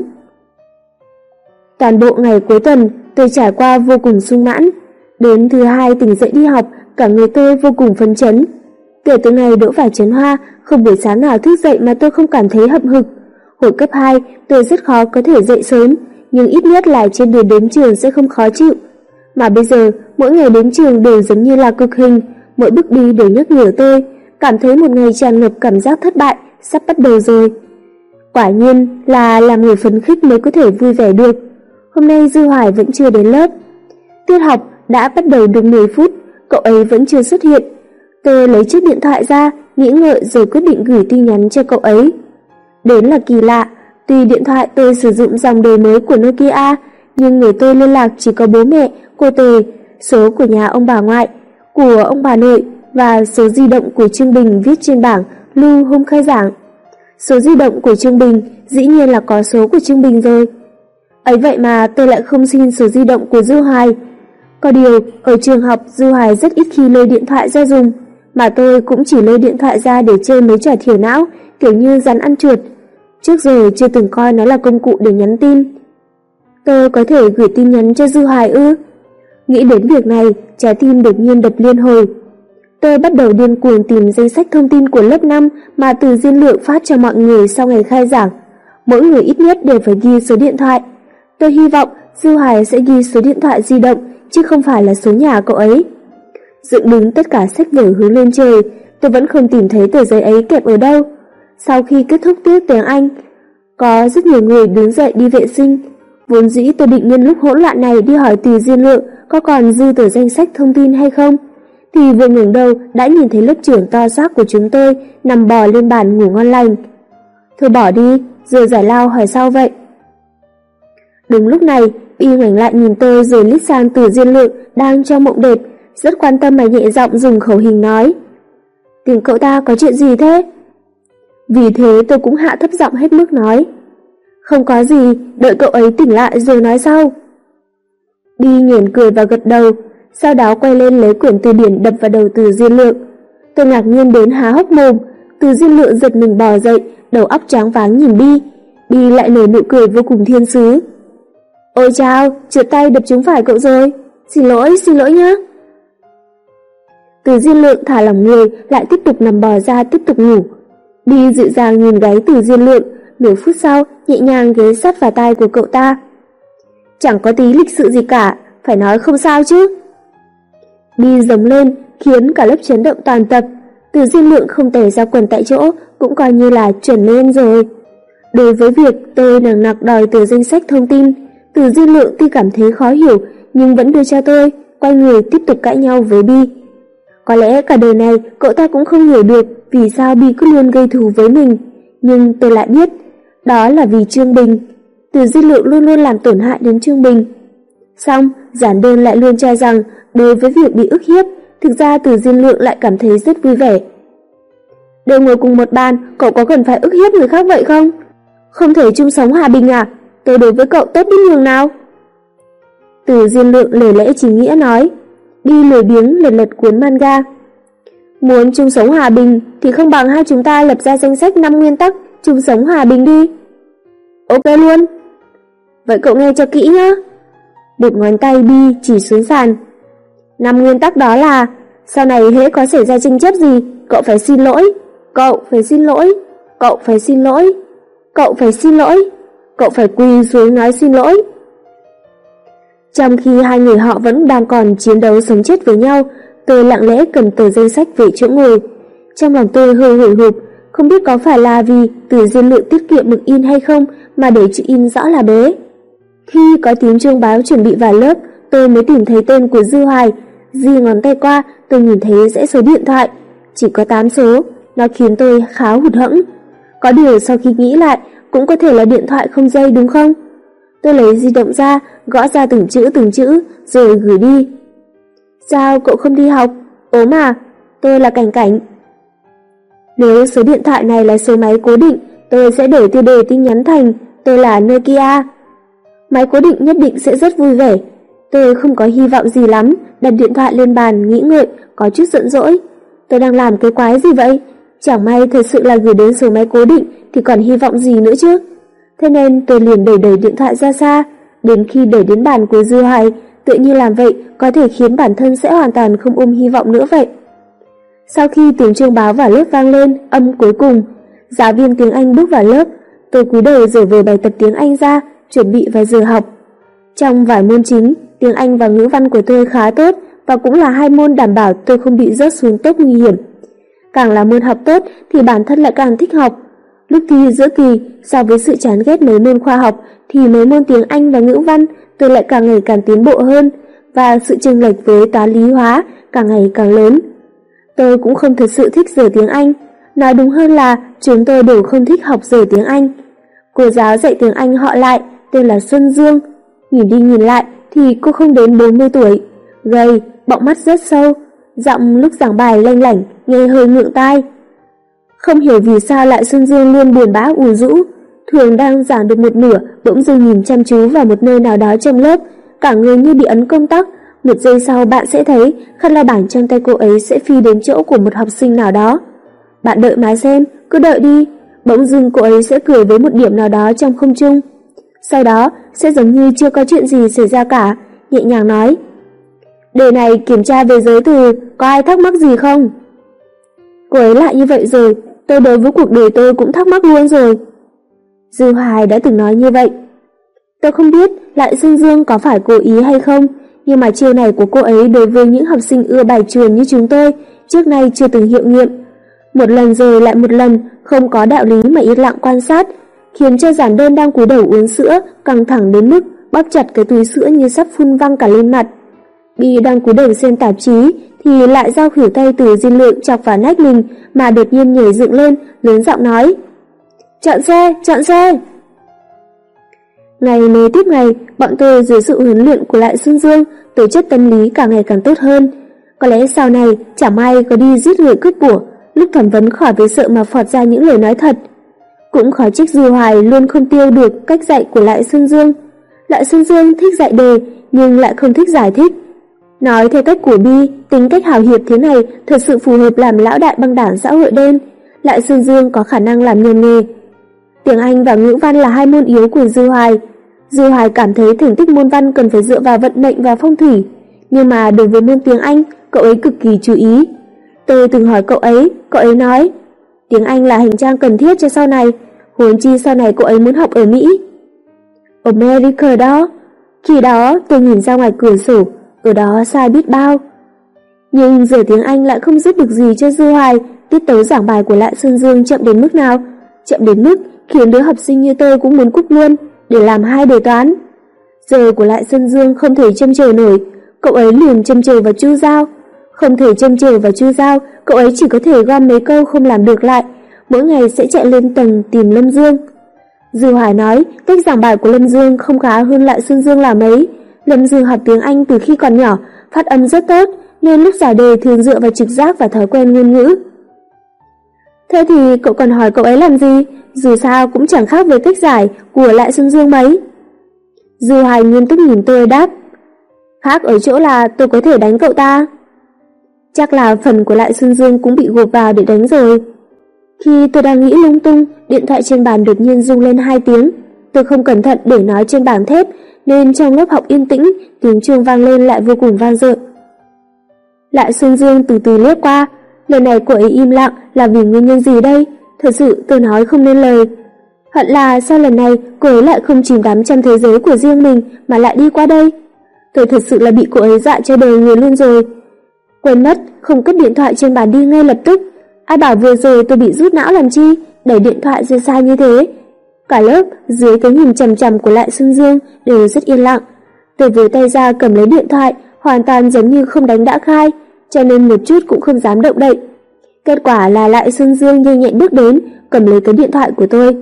Toàn bộ ngày cuối tuần tôi trải qua vô cùng sung mãn. Đến thứ hai tỉnh dậy đi học, cả người tôi vô cùng phấn chấn. Kể từ ngày đỗ vào Trấn Hoa, không buổi sáng nào thức dậy mà tôi không cảm thấy hậm hực. Hồi cấp 2, tôi rất khó có thể dậy sớm, nhưng ít nhất là trên đường đến trường sẽ không khó chịu. Mà bây giờ, mỗi ngày đến trường đều giống như là cực hình, mỗi bước đi đều nhắc nhở tôi, cảm thấy một ngày tràn ngập cảm giác thất bại, sắp bắt đầu rồi. Quả nhiên là làm người phấn khích mới có thể vui vẻ được. Hôm nay Dư Hoài vẫn chưa đến lớp. Tiết học đã bắt đầu được 10 phút, cậu ấy vẫn chưa xuất hiện. Tôi lấy chiếc điện thoại ra, nghĩ ngợi rồi quyết định gửi tin nhắn cho cậu ấy. Đến là kỳ lạ, tuy điện thoại tôi sử dụng dòng đời mới của Nokia, nhưng người tôi liên lạc chỉ có bố mẹ, cô Tề, số của nhà ông bà ngoại, của ông bà nội và số di động của Trương Bình viết trên bảng lưu hôm khai giảng. Số di động của Trương Bình dĩ nhiên là có số của Trương Bình rồi. Ấy vậy mà tôi lại không xin số di động của Dư Hoài. Có điều, ở trường học Dư Hoài rất ít khi lôi điện thoại ra dùng, mà tôi cũng chỉ lôi điện thoại ra để chơi mấy trò thiểu não, kiểu như rắn ăn chuột. Trước giờ chưa từng coi nó là công cụ để nhắn tin. Tôi có thể gửi tin nhắn cho Dư Hoài ư? Nghĩ đến việc này, trái tim đột nhiên đập liên hồi. Tôi bắt đầu điên cuồng tìm danh sách thông tin của lớp 5 mà Từ Diên Lượng phát cho mọi người sau ngày khai giảng. Mỗi người ít nhất đều phải ghi số điện thoại. Tôi hy vọng Dư Hoài sẽ ghi số điện thoại di động, chứ không phải là số nhà cậu ấy. Dựng đứng tất cả sách vở hướng lên trời, tôi vẫn không tìm thấy tờ giấy ấy kẹp ở đâu. Sau khi kết thúc tiết tiếng Anh, có rất nhiều người đứng dậy đi vệ sinh. Vốn dĩ tôi định nhân lúc hỗn loạn này đi hỏi Từ Diên Lượng có còn dư tờ danh sách thông tin hay không, thì vừa ngẩng đầu đã nhìn thấy lớp trưởng to xác của chúng tôi nằm bò lên bàn ngủ ngon lành. Thôi bỏ đi, giờ giải lao hỏi sao vậy? Đúng lúc này, Y ngoảnh lại nhìn tôi rồi liếc sang Từ Diên Lượng đang trong mộng đẹp, rất quan tâm mà nhẹ giọng dùng khẩu hình nói. Tìm cậu ta có chuyện gì thế? Vì thế tôi cũng hạ thấp giọng hết mức nói. Không có gì, đợi cậu ấy tỉnh lại rồi nói sau. Bi nhoẻn cười và gật đầu, sau đó quay lên lấy quyển từ điển đập vào đầu Từ Diên Lượng. Tôi ngạc nhiên đến há hốc mồm. Từ Diên Lượng giật mình bò dậy, đầu óc choáng váng nhìn Bi. Bi lại nở nụ cười vô cùng thiên sứ. Ôi chao, trượt tay đập trúng phải cậu rồi. Xin lỗi nhá. Từ Diên Lượng thả lỏng người, lại tiếp tục nằm bò ra tiếp tục ngủ. Bi dịu dàng nhìn gáy Từ Diên Lượng, nửa phút sau nhẹ nhàng ghé sát vào tai của cậu ta. Chẳng có tí lịch sự gì cả, phải nói không sao chứ. Bi giống lên, khiến cả lớp chấn động toàn tập. Từ Diên Lượng không tè ra quần tại chỗ, cũng coi như là chuẩn lên rồi. Đối với việc tôi nằng nặc đòi từ danh sách thông tin, Từ Diên Lượng tuy cảm thấy khó hiểu, nhưng vẫn đưa cho tôi, quay người tiếp tục cãi nhau với Bi. Có lẽ cả đời này cậu ta cũng không hiểu được vì sao Bi cứ luôn gây thù với mình, nhưng tôi lại biết, đó là vì Trương Bình. Từ Diên Lượng luôn luôn làm tổn hại đến Trương Bình. Xong, giản đơn lại luôn cho rằng đối với việc bị ức hiếp, thực ra Từ Diên Lượng lại cảm thấy rất vui vẻ. Đều ngồi cùng một bàn, cậu có cần phải ức hiếp người khác vậy không? Không thể chung sống hòa bình à? Tôi đối với cậu tốt đến nhường nào? Từ Diên Lượng lời lẽ chính nghĩa nói, đi lười biếng lật lật cuốn manga. Muốn chung sống hòa bình thì không bằng hai chúng ta lập ra danh sách 5 nguyên tắc chung sống hòa bình đi. Ok luôn. Vậy cậu nghe cho kỹ nhá. Một ngón tay Bi chỉ xuống sàn. 5 nguyên tắc đó là sau này hễ có xảy ra tranh chấp gì, cậu phải xin lỗi, cậu phải xin lỗi, cậu phải xin lỗi, cậu phải xin lỗi, cậu phải quỳ xuống nói xin lỗi. Trong khi hai người họ vẫn đang còn chiến đấu sống chết với nhau, tôi lặng lẽ cầm tờ danh sách về chỗ ngồi. Trong lòng tôi hơi hồi hộp, không biết có phải là vì Từ Diên Lượng tiết kiệm mực in hay không mà để chữ in rõ là bé. Khi có tiếng chuông báo chuẩn bị vào lớp, tôi mới tìm thấy tên của Dư Hoài. Di ngón tay qua, tôi nhìn thấy dãy số điện thoại, chỉ có 8 số, nó khiến tôi khá hụt hẫng. Có điều sau khi nghĩ lại, cũng có thể là điện thoại không dây đúng không? Tôi lấy di động ra, gõ ra từng chữ, rồi gửi đi. Sao cậu không đi học? Ốm à? Tôi là Cảnh Cảnh. Nếu số điện thoại này là số máy cố định, tôi sẽ đổi tiêu đề tin nhắn thành tôi là Nokia. Máy cố định nhất định sẽ rất vui vẻ. Tôi không có hy vọng gì lắm, đặt điện thoại lên bàn nghĩ ngợi, có chút giận dỗi. Tôi đang làm cái quái gì vậy? Chẳng may thật sự là gửi đến số máy cố định thì còn hy vọng gì nữa chứ? Thế nên tôi liền đẩy điện thoại ra xa, đến khi đẩy đến bàn của Dư Hoài, tự nhiên làm vậy có thể khiến bản thân sẽ hoàn toàn không ôm hy vọng nữa vậy. Sau khi tiếng chuông báo vào lớp vang lên, âm cuối cùng, giáo viên tiếng Anh bước vào lớp, tôi cúi đầu dở về bài tập tiếng Anh ra, chuẩn bị vào giờ học. Trong vài môn chính, tiếng Anh và ngữ văn của tôi khá tốt và cũng là hai môn đảm bảo tôi không bị rớt xuống top nguy hiểm. Càng là môn học tốt thì bản thân lại càng thích học. Lúc thi giữa kỳ, so với sự chán ghét mấy môn khoa học thì mấy môn tiếng Anh và ngữ văn tôi lại càng ngày càng tiến bộ hơn và sự chênh lệch với toán lý hóa càng ngày càng lớn. Tôi cũng không thật sự thích giờ tiếng Anh, nói đúng hơn là chúng tôi đều không thích học giờ tiếng Anh. Cô giáo dạy tiếng Anh họ Lại, tên là Xuân Dương. Nhìn đi nhìn lại thì cô không đến 40 tuổi, gầy, bọng mắt rất sâu, giọng lúc giảng bài lanh lảnh, nghe hơi ngượng tai. Không hiểu vì sao Lại Xuân Dương luôn buồn bã ủ rũ, thường đang giảng được một nửa bỗng dưng nhìn chăm chú vào một nơi nào đó trong lớp, cả người như bị ấn công tắc. Một giây sau bạn sẽ thấy khăn lau bảng trong tay cô ấy sẽ phi đến chỗ của một học sinh nào đó. Bạn đợi mà xem, cứ đợi đi. Bỗng dưng cô ấy sẽ cười với một điểm nào đó trong không trung. Sau đó sẽ giống như chưa có chuyện gì xảy ra cả, nhẹ nhàng nói: "Đề này kiểm tra về giới từ, có ai thắc mắc gì không?" Cô ấy lại như vậy rồi, tôi đối với cuộc đời tôi cũng thắc mắc luôn rồi. Dư Hoài đã từng nói như vậy. Tôi không biết Lại Xuân Dương có phải cố ý hay không, nhưng mà chiêu này của cô ấy đối với những học sinh ưa bài truyền như chúng tôi trước nay chưa từng hiệu nghiệm. Một lần rồi lại một lần, không có đạo lý mà yên lặng quan sát, khiến cho giản đơn đang cúi đầu uống sữa căng thẳng đến mức bóp chặt cái túi sữa như sắp phun văng cả lên mặt. Bi đang cúi đầu xem tạp chí thì lại do khuỷu tay Từ Diên Lượng chọc vào nách mình mà đột nhiên nhảy dựng lên, lớn giọng nói: "Chọn xe, chọn xe!" Ngày nối tiếp ngày, bọn tôi dưới sự huấn luyện của Lại Xuân Dương, tố chất tâm lý càng ngày càng tốt hơn. Có lẽ sau này chẳng may có đi giết người cướp của, lúc thẩm vấn khỏi với sợ mà phọt ra những lời nói thật. Cũng khó trách Dư Hoài luôn không tiêu được cách dạy của Lại Xuân Dương. Lại Xuân Dương thích dạy đề nhưng lại không thích giải thích. Nói theo cách của Bi, tính cách hào hiệp thế này thật sự phù hợp làm lão đại băng đảng xã hội đen. Lại Xuân Dương có khả năng làm nhầm nghề. Tiếng Anh và ngữ văn là hai môn yếu của Dư Hoài. Dư Hoài cảm thấy thành tích môn văn cần phải dựa vào vận mệnh và phong thủy, nhưng mà đối với môn tiếng Anh, cậu ấy cực kỳ chú ý. Tôi từng hỏi cậu ấy nói, tiếng Anh là hành trang cần thiết cho sau này, huống chi sau này cậu ấy muốn học ở Mỹ. America đó. Khi đó tôi nhìn ra ngoài cửa sổ, ở đó xa biết bao. Nhưng giờ tiếng Anh lại không giúp được gì cho Dư Hoài, tiết tấu giảng bài của Lại Xuân Dương chậm đến mức nào? Chậm đến mức khiến đứa học sinh như tôi cũng muốn cúp luôn để làm 2 đề toán. Giờ của Lại Xuân Dương không thể trông chờ nổi, cậu ấy liền trông chờ vào Chu Giao. Không thể trông chờ vào Chu Giao, cậu ấy chỉ có thể gom mấy câu không làm được lại, mỗi ngày sẽ chạy lên tầng tìm Lâm Dương. Dư Hoài nói cách giảng bài của Lâm Dương không khá hơn Lại Xuân Dương là mấy. Lâm Dương học tiếng Anh từ khi còn nhỏ, phát âm rất tốt, nên lúc giải đề thường dựa vào trực giác và thói quen ngôn ngữ. Thế thì cậu còn hỏi cậu ấy làm gì? Dù sao cũng chẳng khác với cách giải của Lại Xuân Dương mấy. Dư Hoài nghiêm túc nhìn tôi đáp, khác ở chỗ là tôi có thể đánh cậu ta. Chắc là phần của Lại Xuân Dương cũng bị gộp vào để đánh rồi. Khi tôi đang nghĩ lung tung, điện thoại trên bàn đột nhiên rung lên 2 tiếng. Tôi không cẩn thận để nói trên bảng thép, nên trong lớp học yên tĩnh, tiếng chuông vang lên lại vô cùng vang dội. Lại Xuân Dương từ từ liếc qua, lần này cô ấy im lặng là vì nguyên nhân gì đây? Thật sự tôi nói không nên lời. Hận là sao lần này cô ấy lại không chìm đắm trong thế giới của riêng mình mà lại đi qua đây. Tôi thật sự là bị cô ấy dọa cho đời người luôn rồi. Quên mất không cất điện thoại trên bàn đi ngay lập tức. Ai bảo vừa rồi tôi bị rút não làm chi, đẩy điện thoại ra xa như thế. Cả lớp dưới cái nhìn chằm chằm của Lại Xuân Dương đều rất yên lặng. Tôi vươn tay ra cầm lấy điện thoại, hoàn toàn giống như không đánh đã khai, cho nên một chút cũng không dám động đậy. Kết quả là Lại Xuân Dương nhanh nhẹn bước đến, cầm lấy cái điện thoại của tôi.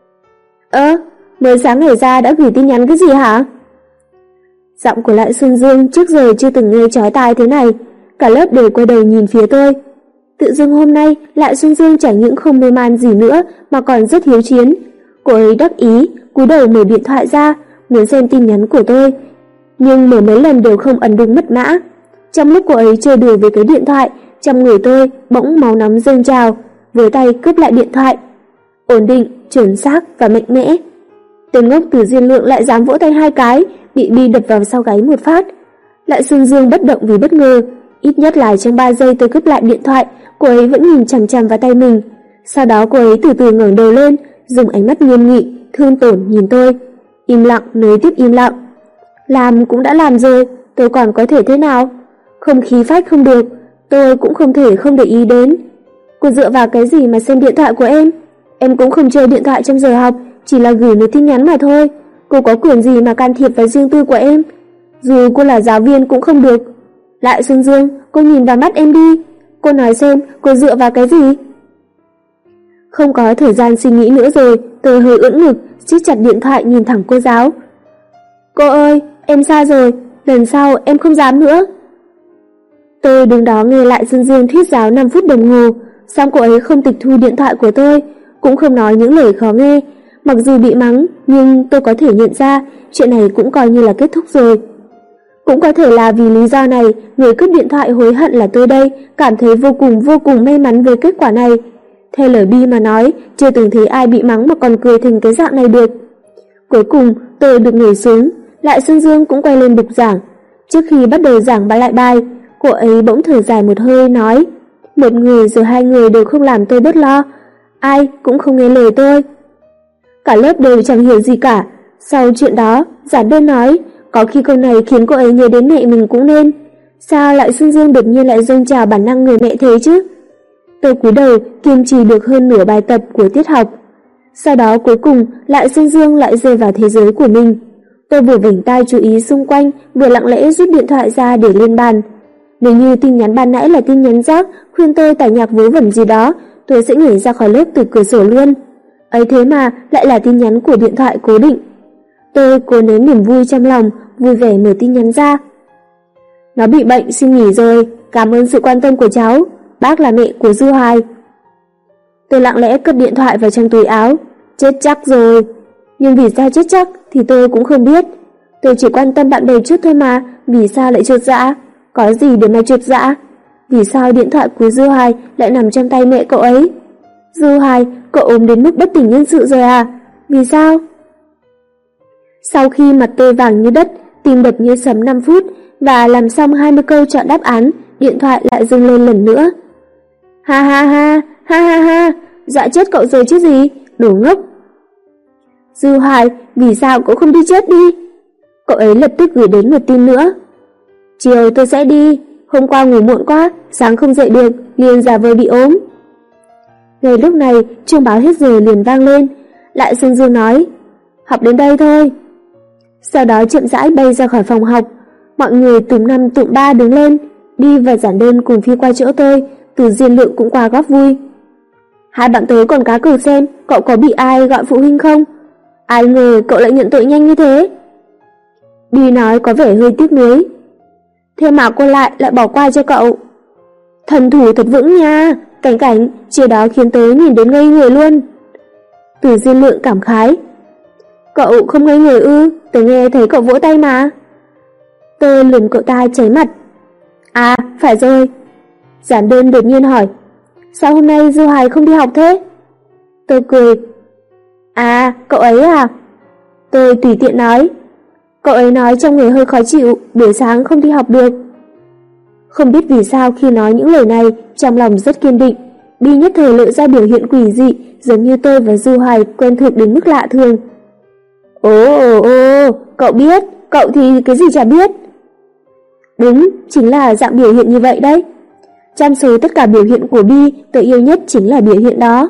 Mới sáng ngày ra đã gửi tin nhắn cái gì hả? Giọng của Lại Xuân Dương trước giờ chưa từng nghe chói tai thế này. Cả lớp đều quay đầu nhìn phía tôi. Tự dưng hôm nay Lại Xuân Dương chẳng những không mê man gì nữa mà còn rất hiếu chiến. Cô ấy đắc ý cúi đầu mở điện thoại ra muốn xem tin nhắn của tôi, nhưng mở mấy lần đều không ấn đúng mật mã. Trong lúc cô ấy chơi đùa với cái điện thoại, trong người tôi bỗng máu nóng dâng trào, với tay cướp lại điện thoại. Ổn định, chuẩn xác và mạnh mẽ. Tên ngốc Từ Diên Lượng lại dám vỗ tay 2 cái, bị bi đập vào sau gáy một phát. Lại Xuân Dương bất động vì bất ngờ. Ít nhất là trong 3 giây tôi cướp lại điện thoại, cô ấy vẫn nhìn chằm chằm vào tay mình. Sau đó cô ấy từ từ ngẩng đầu lên, dùng ánh mắt nghiêm nghị, thương tổn nhìn tôi. Im lặng nối tiếp im lặng. Làm cũng đã làm rồi, tôi còn có thể thế nào? Không khí phách không được, tôi cũng không thể không để ý đến. Cô dựa vào cái gì mà xem điện thoại của em? Em cũng không chơi điện thoại trong giờ học, chỉ là gửi một tin nhắn mà thôi. Cô có quyền gì mà can thiệp vào riêng tư của em? Dù cô là giáo viên cũng không được. Lại Xuân Dương, cô nhìn vào mắt em đi. Cô nói xem, cô dựa vào cái gì? Không có thời gian suy nghĩ nữa rồi, tôi hơi ưỡn ngực, siết chặt điện thoại nhìn thẳng cô giáo. Cô ơi, em sai rồi, lần sau em không dám nữa. Tôi đứng đó nghe Lại Xuân Dương thuyết giáo 5 phút đồng hồ, xong cô ấy không tịch thu điện thoại của tôi, cũng không nói những lời khó nghe. Mặc dù bị mắng, nhưng tôi có thể nhận ra chuyện này cũng coi như là kết thúc rồi. Cũng có thể là vì lý do này, người cướp điện thoại hối hận là tôi đây, cảm thấy vô cùng may mắn về kết quả này. Theo lời Bi mà nói, chưa từng thấy ai bị mắng mà còn cười thành cái dạng này được. Cuối cùng, tôi được nhảy xuống, Lại Xuân Dương cũng quay lên bục giảng. Trước khi bắt đầu giảng lại bài, cô ấy bỗng thở dài một hơi nói, một người rồi 2 người đều không làm tôi bớt lo, ai cũng không nghe lời tôi. Cả lớp đều chẳng hiểu gì cả. Sau chuyện đó, giảng đơn nói, có khi câu này khiến cô ấy nhớ đến mẹ mình cũng nên. Sao Lại Xuân Dương đột nhiên lại dâng trào bản năng người mẹ thế chứ? Tôi cúi đầu kiên trì được hơn nửa bài tập của tiết học. Sau đó cuối cùng Lại Xuân Dương lại rơi vào thế giới của mình. Tôi vừa vểnh tai chú ý xung quanh, vừa lặng lẽ rút điện thoại ra để lên bàn. Nếu như tin nhắn ban nãy là tin nhắn rác khuyên tôi tải nhạc vớ vẩn gì đó, tôi sẽ nhảy ra khỏi lớp từ cửa sổ luôn. Ấy thế mà lại là tin nhắn của điện thoại cố định. Tôi cố nén niềm vui trong lòng, vui vẻ mở tin nhắn ra. Nó bị bệnh xin nghỉ rồi, cảm ơn sự quan tâm của cháu, bác là mẹ của Dư Hoài. Tôi lặng lẽ cất điện thoại vào trong túi áo. Chết chắc rồi. Nhưng vì sao chết chắc thì tôi cũng không biết. Tôi chỉ quan tâm bạn bè chút thôi mà, vì sao lại chột dạ? Có gì để mà chột dạ? Vì sao điện thoại của Dư Hoài lại nằm trong tay mẹ cậu ấy? Dư Hoài, cậu ốm đến mức bất tỉnh nhân sự rồi à? Vì sao? Sau khi mặt tôi vàng như đất, tim đập như sấm 5 phút và làm xong 20 câu chọn đáp án, điện thoại lại rung lên lần nữa. Ha ha ha, ha ha ha, dọa chết cậu rồi chứ gì, đồ ngốc. Dư Hoài, vì sao cậu không đi chết đi? Cậu ấy lập tức gửi đến một tin nữa. Chiều tôi sẽ đi, hôm qua ngủ muộn quá, sáng không dậy được, liền giả vờ bị ốm. Ngay lúc này, chuông báo hết giờ liền vang lên. Lại Xuân Dương nói, học đến đây thôi. Sau đó chậm rãi bay ra khỏi phòng học. Mọi người tụm 5 tụm 3 đứng lên, đi và giảng đơn cùng Phi qua chỗ tôi. Từ Diên Lượng cũng qua góp vui. Hai bạn tới còn cá cược xem cậu có bị ai gọi phụ huynh không? Ai ngờ cậu lại nhận tội nhanh như thế. Bi nói có vẻ hơi tiếc nuối. Thế mà cô lại bỏ qua cho cậu. Thần thủ thật vững nha, Cảnh Cảnh, chiều đó khiến tớ nhìn đến ngây người luôn. Từ Diên Lượng cảm khái. Cậu không ngây người ư? Tớ nghe thấy cậu vỗ tay mà. Tôi lườm cậu ta cháy mặt. À, phải rồi. Giản Đơn đột nhiên hỏi, sao hôm nay Du Hải không đi học thế? Tôi cười. À, cậu ấy à? Tôi tùy tiện nói. Cậu ấy nói trong người hơi khó chịu, buổi sáng không đi học được. Không biết vì sao khi nói những lời này, trong lòng rất kiên định. Bi nhất thời lộ ra biểu hiện quỷ dị, giống như tôi và Du Hải quen thuộc đến mức lạ thường. Ồ, cậu biết, cậu thì cái gì chả biết. Đúng, chính là dạng biểu hiện như vậy đấy. Trong số tất cả biểu hiện của Bi, tôi yêu nhất chính là biểu hiện đó.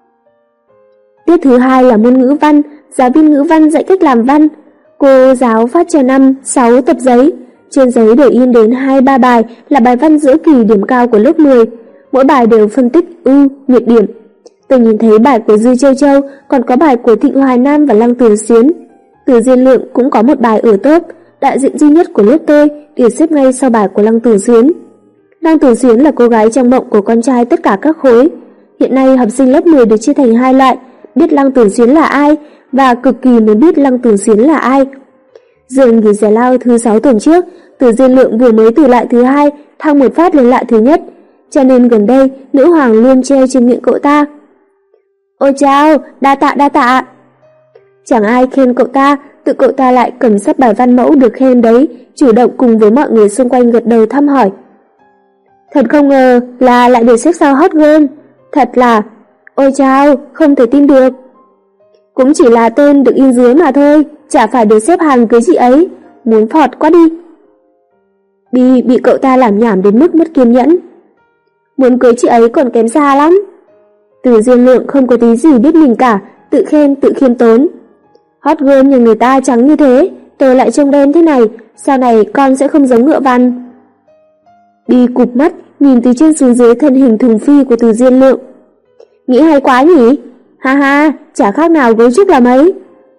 Tiết thứ 2 là môn ngữ văn, giáo viên ngữ văn dạy cách làm văn. Cô giáo phát cho 5-6 tập giấy. Trên giấy đều in đến 2-3 bài là bài văn giữa kỳ điểm cao của lớp 10. Mỗi bài đều phân tích ưu, nhược điểm. Tôi nhìn thấy bài của Dư Châu Châu, còn có bài của Thịnh Hoài Nam và Lăng Tường Xuyến. Từ Diên Lượng cũng có một bài ở top, đại diện duy nhất của lớp tôi, được xếp ngay sau bài của Lăng Tường Xuyến. Lăng Tường Xuyến là cô gái trong mộng của con trai tất cả các khối. Hiện nay học sinh lớp 10 được chia thành 2 loại, biết Lăng Tường Xuyến là ai và cực kỳ muốn biết Lăng Tường Xuyến là ai. Dường nghỉ giải lao thứ 6 tuần trước, Từ Diên Lượng vừa mới từ lại thứ 2 thăng một phát lên lại thứ nhất, cho nên gần đây nữ hoàng luôn treo trên miệng cậu ta. Ôi chao, đa tạ. Chẳng ai khen cậu ta, tự cậu ta lại cầm sắp bài văn mẫu được khen đấy, chủ động cùng với mọi người xung quanh gật đầu thăm hỏi. Thật không ngờ là lại được xếp sau hot girl, thật là, ôi chao, không thể tin được. Cũng chỉ là tên được in dưới mà thôi, chả phải được xếp hàng cưới chị ấy, muốn phọt quá đi. Bi bị cậu ta làm nhảm đến mức mất kiên nhẫn. Muốn cưới chị ấy còn kém xa lắm. Từ Diên Lượng không có tí gì biết mình cả, tự khen tự khiêm tốn. Hot girl nhà người ta trắng như thế, tôi lại trông đen thế này, sau này con sẽ không giống ngựa văn. Bi cụp mắt, nhìn từ trên xuống dưới thân hình thùng phi của Từ Diên Lượng. Nghĩ hay quá nhỉ? Ha ha, chả khác nào gấu trúc là mấy.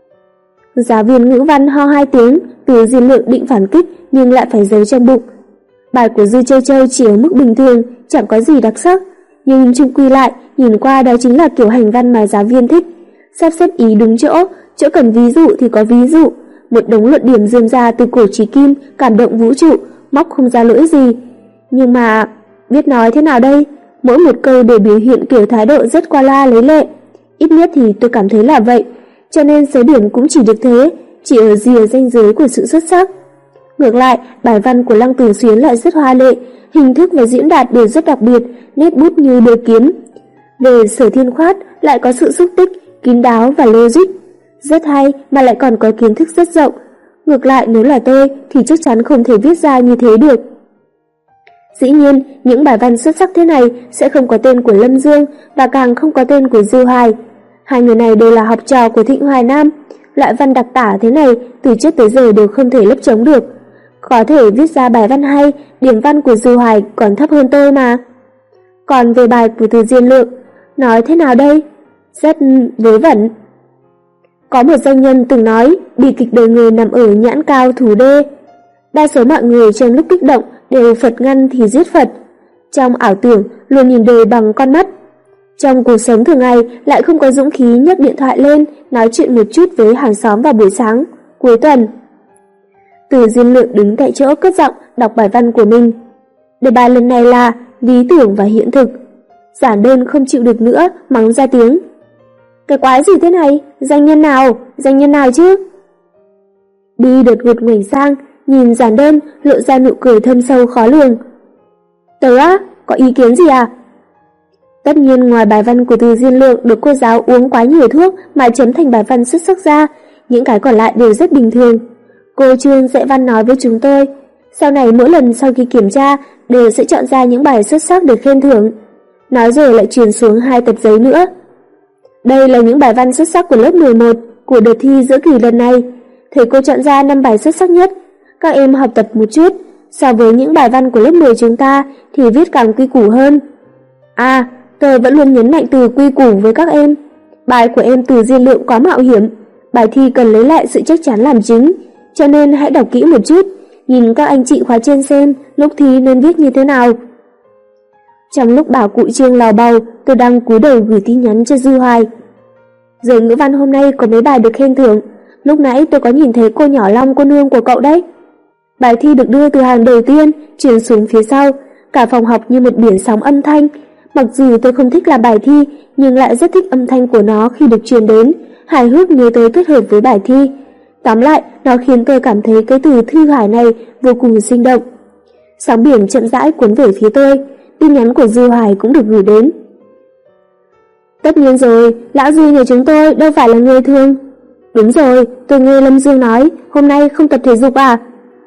Giáo viên ngữ văn ho 2 tiếng, Từ Diên Lượng định phản kích nhưng lại phải giấu trong bụng. Bài của Dư Châu Châu chỉ ở mức bình thường, chẳng có gì đặc sắc, nhưng chung quy lại, nhìn qua đó chính là kiểu hành văn mà giáo viên thích. Sắp xếp ý đúng chỗ, chỗ cần ví dụ thì có ví dụ, một đống luận điểm rườm rà từ cổ chí kim, cảm động vũ trụ, móc không ra lỗi gì. Nhưng mà, biết nói thế nào đây? Mỗi một câu đều biểu hiện kiểu thái độ rất qua loa lấy lệ. Ít nhất thì tôi cảm thấy là vậy, cho nên số điểm cũng chỉ được thế, chỉ ở rìa ranh giới của sự xuất sắc. Ngược lại, bài văn của Lăng Tường Xuyến lại rất hoa lệ, hình thức và diễn đạt đều rất đặc biệt, nét bút như đưa kiếm. Về Sở Thiên Khoát lại có sự xúc tích, kín đáo và logic, rất hay mà lại còn có kiến thức rất rộng. Ngược lại nếu là tôi thì chắc chắn không thể viết ra như thế được. Dĩ nhiên, những bài văn xuất sắc thế này sẽ không có tên của Lâm Dương và càng không có tên của Du Hải. Hai người này đều là học trò của Thịnh Hoài Nam. Loại văn đặc tả thế này từ trước tới giờ đều không thể lấp trống được. Có thể viết ra bài văn hay, điểm văn của Du Hải còn thấp hơn tôi mà. Còn về bài của Từ Diên Lượng, nói thế nào đây? Rất vớ vẩn. Có một doanh nhân từng nói, bi kịch đời người nằm ở nhãn cao thủ đê. Đa số mọi người trong lúc kích động đều Phật ngăn thì giết Phật. Trong ảo tưởng luôn nhìn đời bằng con mắt. Trong cuộc sống thường ngày lại không có dũng khí nhấc điện thoại lên nói chuyện một chút với hàng xóm vào buổi sáng, cuối tuần. Từ Diên Lượng đứng tại chỗ cất giọng đọc bài văn của mình. Đề bài lần này là lý tưởng và hiện thực. Giản Đơn không chịu được nữa, mắng ra tiếng. Cái quái gì thế này? Danh nhân nào chứ? Bi đột ngột ngoảnh sang, nhìn Giản Đơn lộ ra nụ cười thâm sâu khó lường. Tớ á, có ý kiến gì à? Tất nhiên ngoài bài văn của Từ Diên Lượng được cô giáo uống quá nhiều thuốc mà chấm thành bài văn xuất sắc ra, những cái còn lại đều rất bình thường. Cô Trương dạy văn nói với chúng tôi, sau này mỗi lần sau khi kiểm tra đều sẽ chọn ra những bài xuất sắc để khen thưởng. Nói rồi lại truyền xuống 2 tập giấy nữa. Đây là những bài văn xuất sắc của lớp 11 của đợt thi giữa kỳ lần này. Thầy cô chọn ra 5 bài xuất sắc nhất. Các em học tập một chút, so với những bài văn của lớp 10 chúng ta thì viết càng quy củ hơn. À, tôi vẫn luôn nhấn mạnh từ quy củ với các em. Bài của em Từ Diên Lượng quá mạo hiểm, bài thi cần lấy lại sự chắc chắn làm chính, cho nên hãy đọc kỹ một chút, nhìn các anh chị khóa trên xem lúc thi nên viết như thế nào. Trong lúc bảo cụ Trương lò bầu, tôi đang cúi đầu gửi tin nhắn cho Dư Hoài. Giờ ngữ văn hôm nay có mấy bài được khen thưởng. Lúc nãy tôi có nhìn thấy cô nhỏ Long, cô nương của cậu đấy. Bài thi được đưa từ hàng đầu tiên chuyển xuống phía sau, cả phòng học như một biển sóng âm thanh. Mặc dù tôi không thích làm bài thi, nhưng lại rất thích âm thanh của nó khi được truyền đến, hài hước nhớ tới kết hợp với bài thi. Tóm lại, nó khiến tôi cảm thấy cái từ Thư Hải này vô cùng sinh động. Sóng biển chậm rãi cuốn về phía tôi, tin nhắn của Dư Hoài cũng được gửi đến. Tất nhiên rồi, lão Duy nhà chúng tôi đâu phải là người thường. Đúng rồi, tôi nghe Lâm Dương nói, hôm nay không tập thể dục à?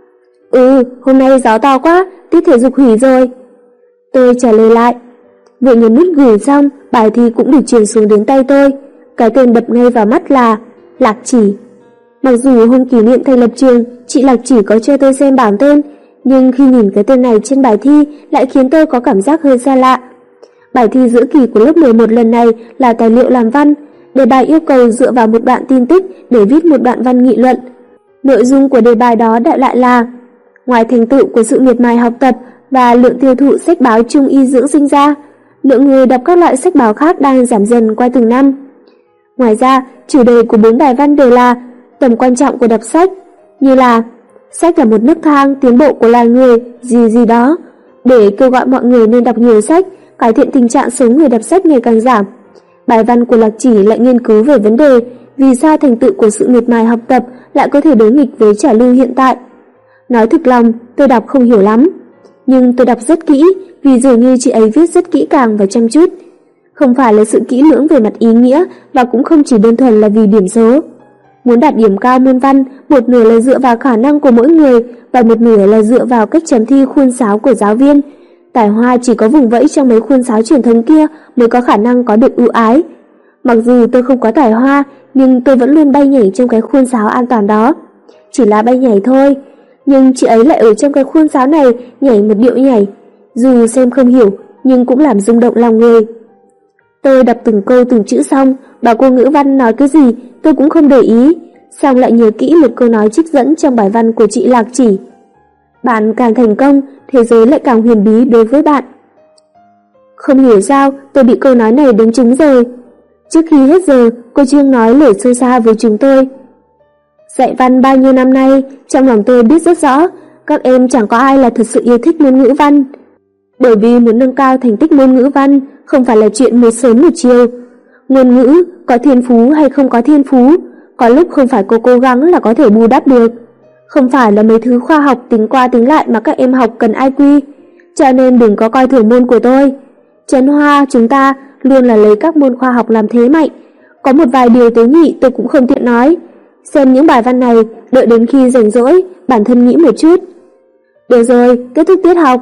Ừ, hôm nay gió to quá, tiết thể dục hủy rồi. Tôi trả lời lại. Vừa nhấn nút gửi xong, bài thi cũng được truyền xuống đến tay tôi. Cái tên đập ngay vào mắt là Lạc Chỉ. Mặc dù hôm kỷ niệm thành lập trường, chị Lạc Chỉ có cho tôi xem bảng tên, nhưng khi nhìn cái tên này trên bài thi lại khiến tôi có cảm giác hơi xa lạ. Bài thi giữa kỳ của lớp 11 lần này là tài liệu làm văn, đề bài yêu cầu dựa vào một đoạn tin tức để viết một đoạn văn nghị luận. Nội dung của đề bài đó đại loại là: ngoài thành tựu của sự miệt mài học tập và lượng tiêu thụ sách báo Trung y dưỡng sinh ra, lượng người đọc các loại sách báo khác đang giảm dần qua từng năm. Ngoài ra, chủ đề của 4 bài văn đều là tầm quan trọng của đọc sách, như là sách là một nấc thang tiến bộ của loài người gì gì đó, để kêu gọi mọi người nên đọc nhiều sách, cải thiện tình trạng số người đọc sách ngày càng giảm. Bài văn của Lạc Chỉ lại nghiên cứu về vấn đề vì sao thành tựu của sự miệt mài học tập lại có thể đối nghịch với trào lưu hiện tại. Nói thực lòng, tôi đọc không hiểu lắm, nhưng tôi đọc rất kỹ vì dường như chị ấy viết rất kỹ càng và chăm chút. Không phải là sự kỹ lưỡng về mặt ý nghĩa và cũng không chỉ đơn thuần là vì điểm số. Muốn đạt điểm cao môn văn, một nửa là dựa vào khả năng của mỗi người và một nửa là dựa vào cách chấm thi khuôn sáo của giáo viên. Tài hoa chỉ có vùng vẫy trong mấy khuôn sáo truyền thống kia mới có khả năng có được ưu ái. Mặc dù tôi không có tài hoa, nhưng tôi vẫn luôn bay nhảy trong cái khuôn sáo an toàn đó. Chỉ là bay nhảy thôi, nhưng chị ấy lại ở trong cái khuôn sáo này nhảy một điệu nhảy, dù xem không hiểu nhưng cũng làm rung động lòng người. Tôi đọc từng câu từng chữ xong, bảo cô ngữ văn nói cái gì tôi cũng không để ý, xong lại nhớ kỹ một câu nói trích dẫn trong bài văn của chị Lạc Chỉ: bạn càng thành công, thế giới lại càng huyền bí đối với bạn. Không hiểu sao tôi bị câu nói này đánh trúng rồi. Trước khi hết giờ, cô Trương nói lời sâu xa với chúng tôi. Dạy văn bao nhiêu năm nay, trong lòng tôi biết rất rõ, các em chẳng có ai là thật sự yêu thích môn ngữ văn. Bởi vì muốn nâng cao thành tích môn ngữ văn không phải là chuyện một sớm một chiều. Ngôn ngữ, có thiên phú hay không có thiên phú, có lúc không phải cô cố gắng là có thể bù đắp được. Không phải là mấy thứ khoa học tính qua tính lại mà các em học cần IQ, cho nên đừng có coi thường môn của tôi. Trấn Hoa chúng ta luôn là lấy các môn khoa học làm thế mạnh. Có một vài điều tế nhị tôi cũng không tiện nói. Xem những bài văn này, đợi đến khi rảnh rỗi, bản thân nghĩ một chút. Được rồi, kết thúc tiết học.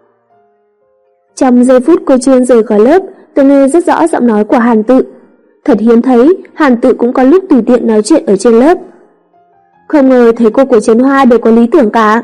Trong giây phút cô Trương rời khỏi lớp, tôi nghe rất rõ giọng nói của Hàn Tự. Thật hiếm thấy, Hàn Tự cũng có lúc tùy tiện nói chuyện ở trên lớp. Không ngờ thầy cô của Trấn Hoa đều có lý tưởng cả.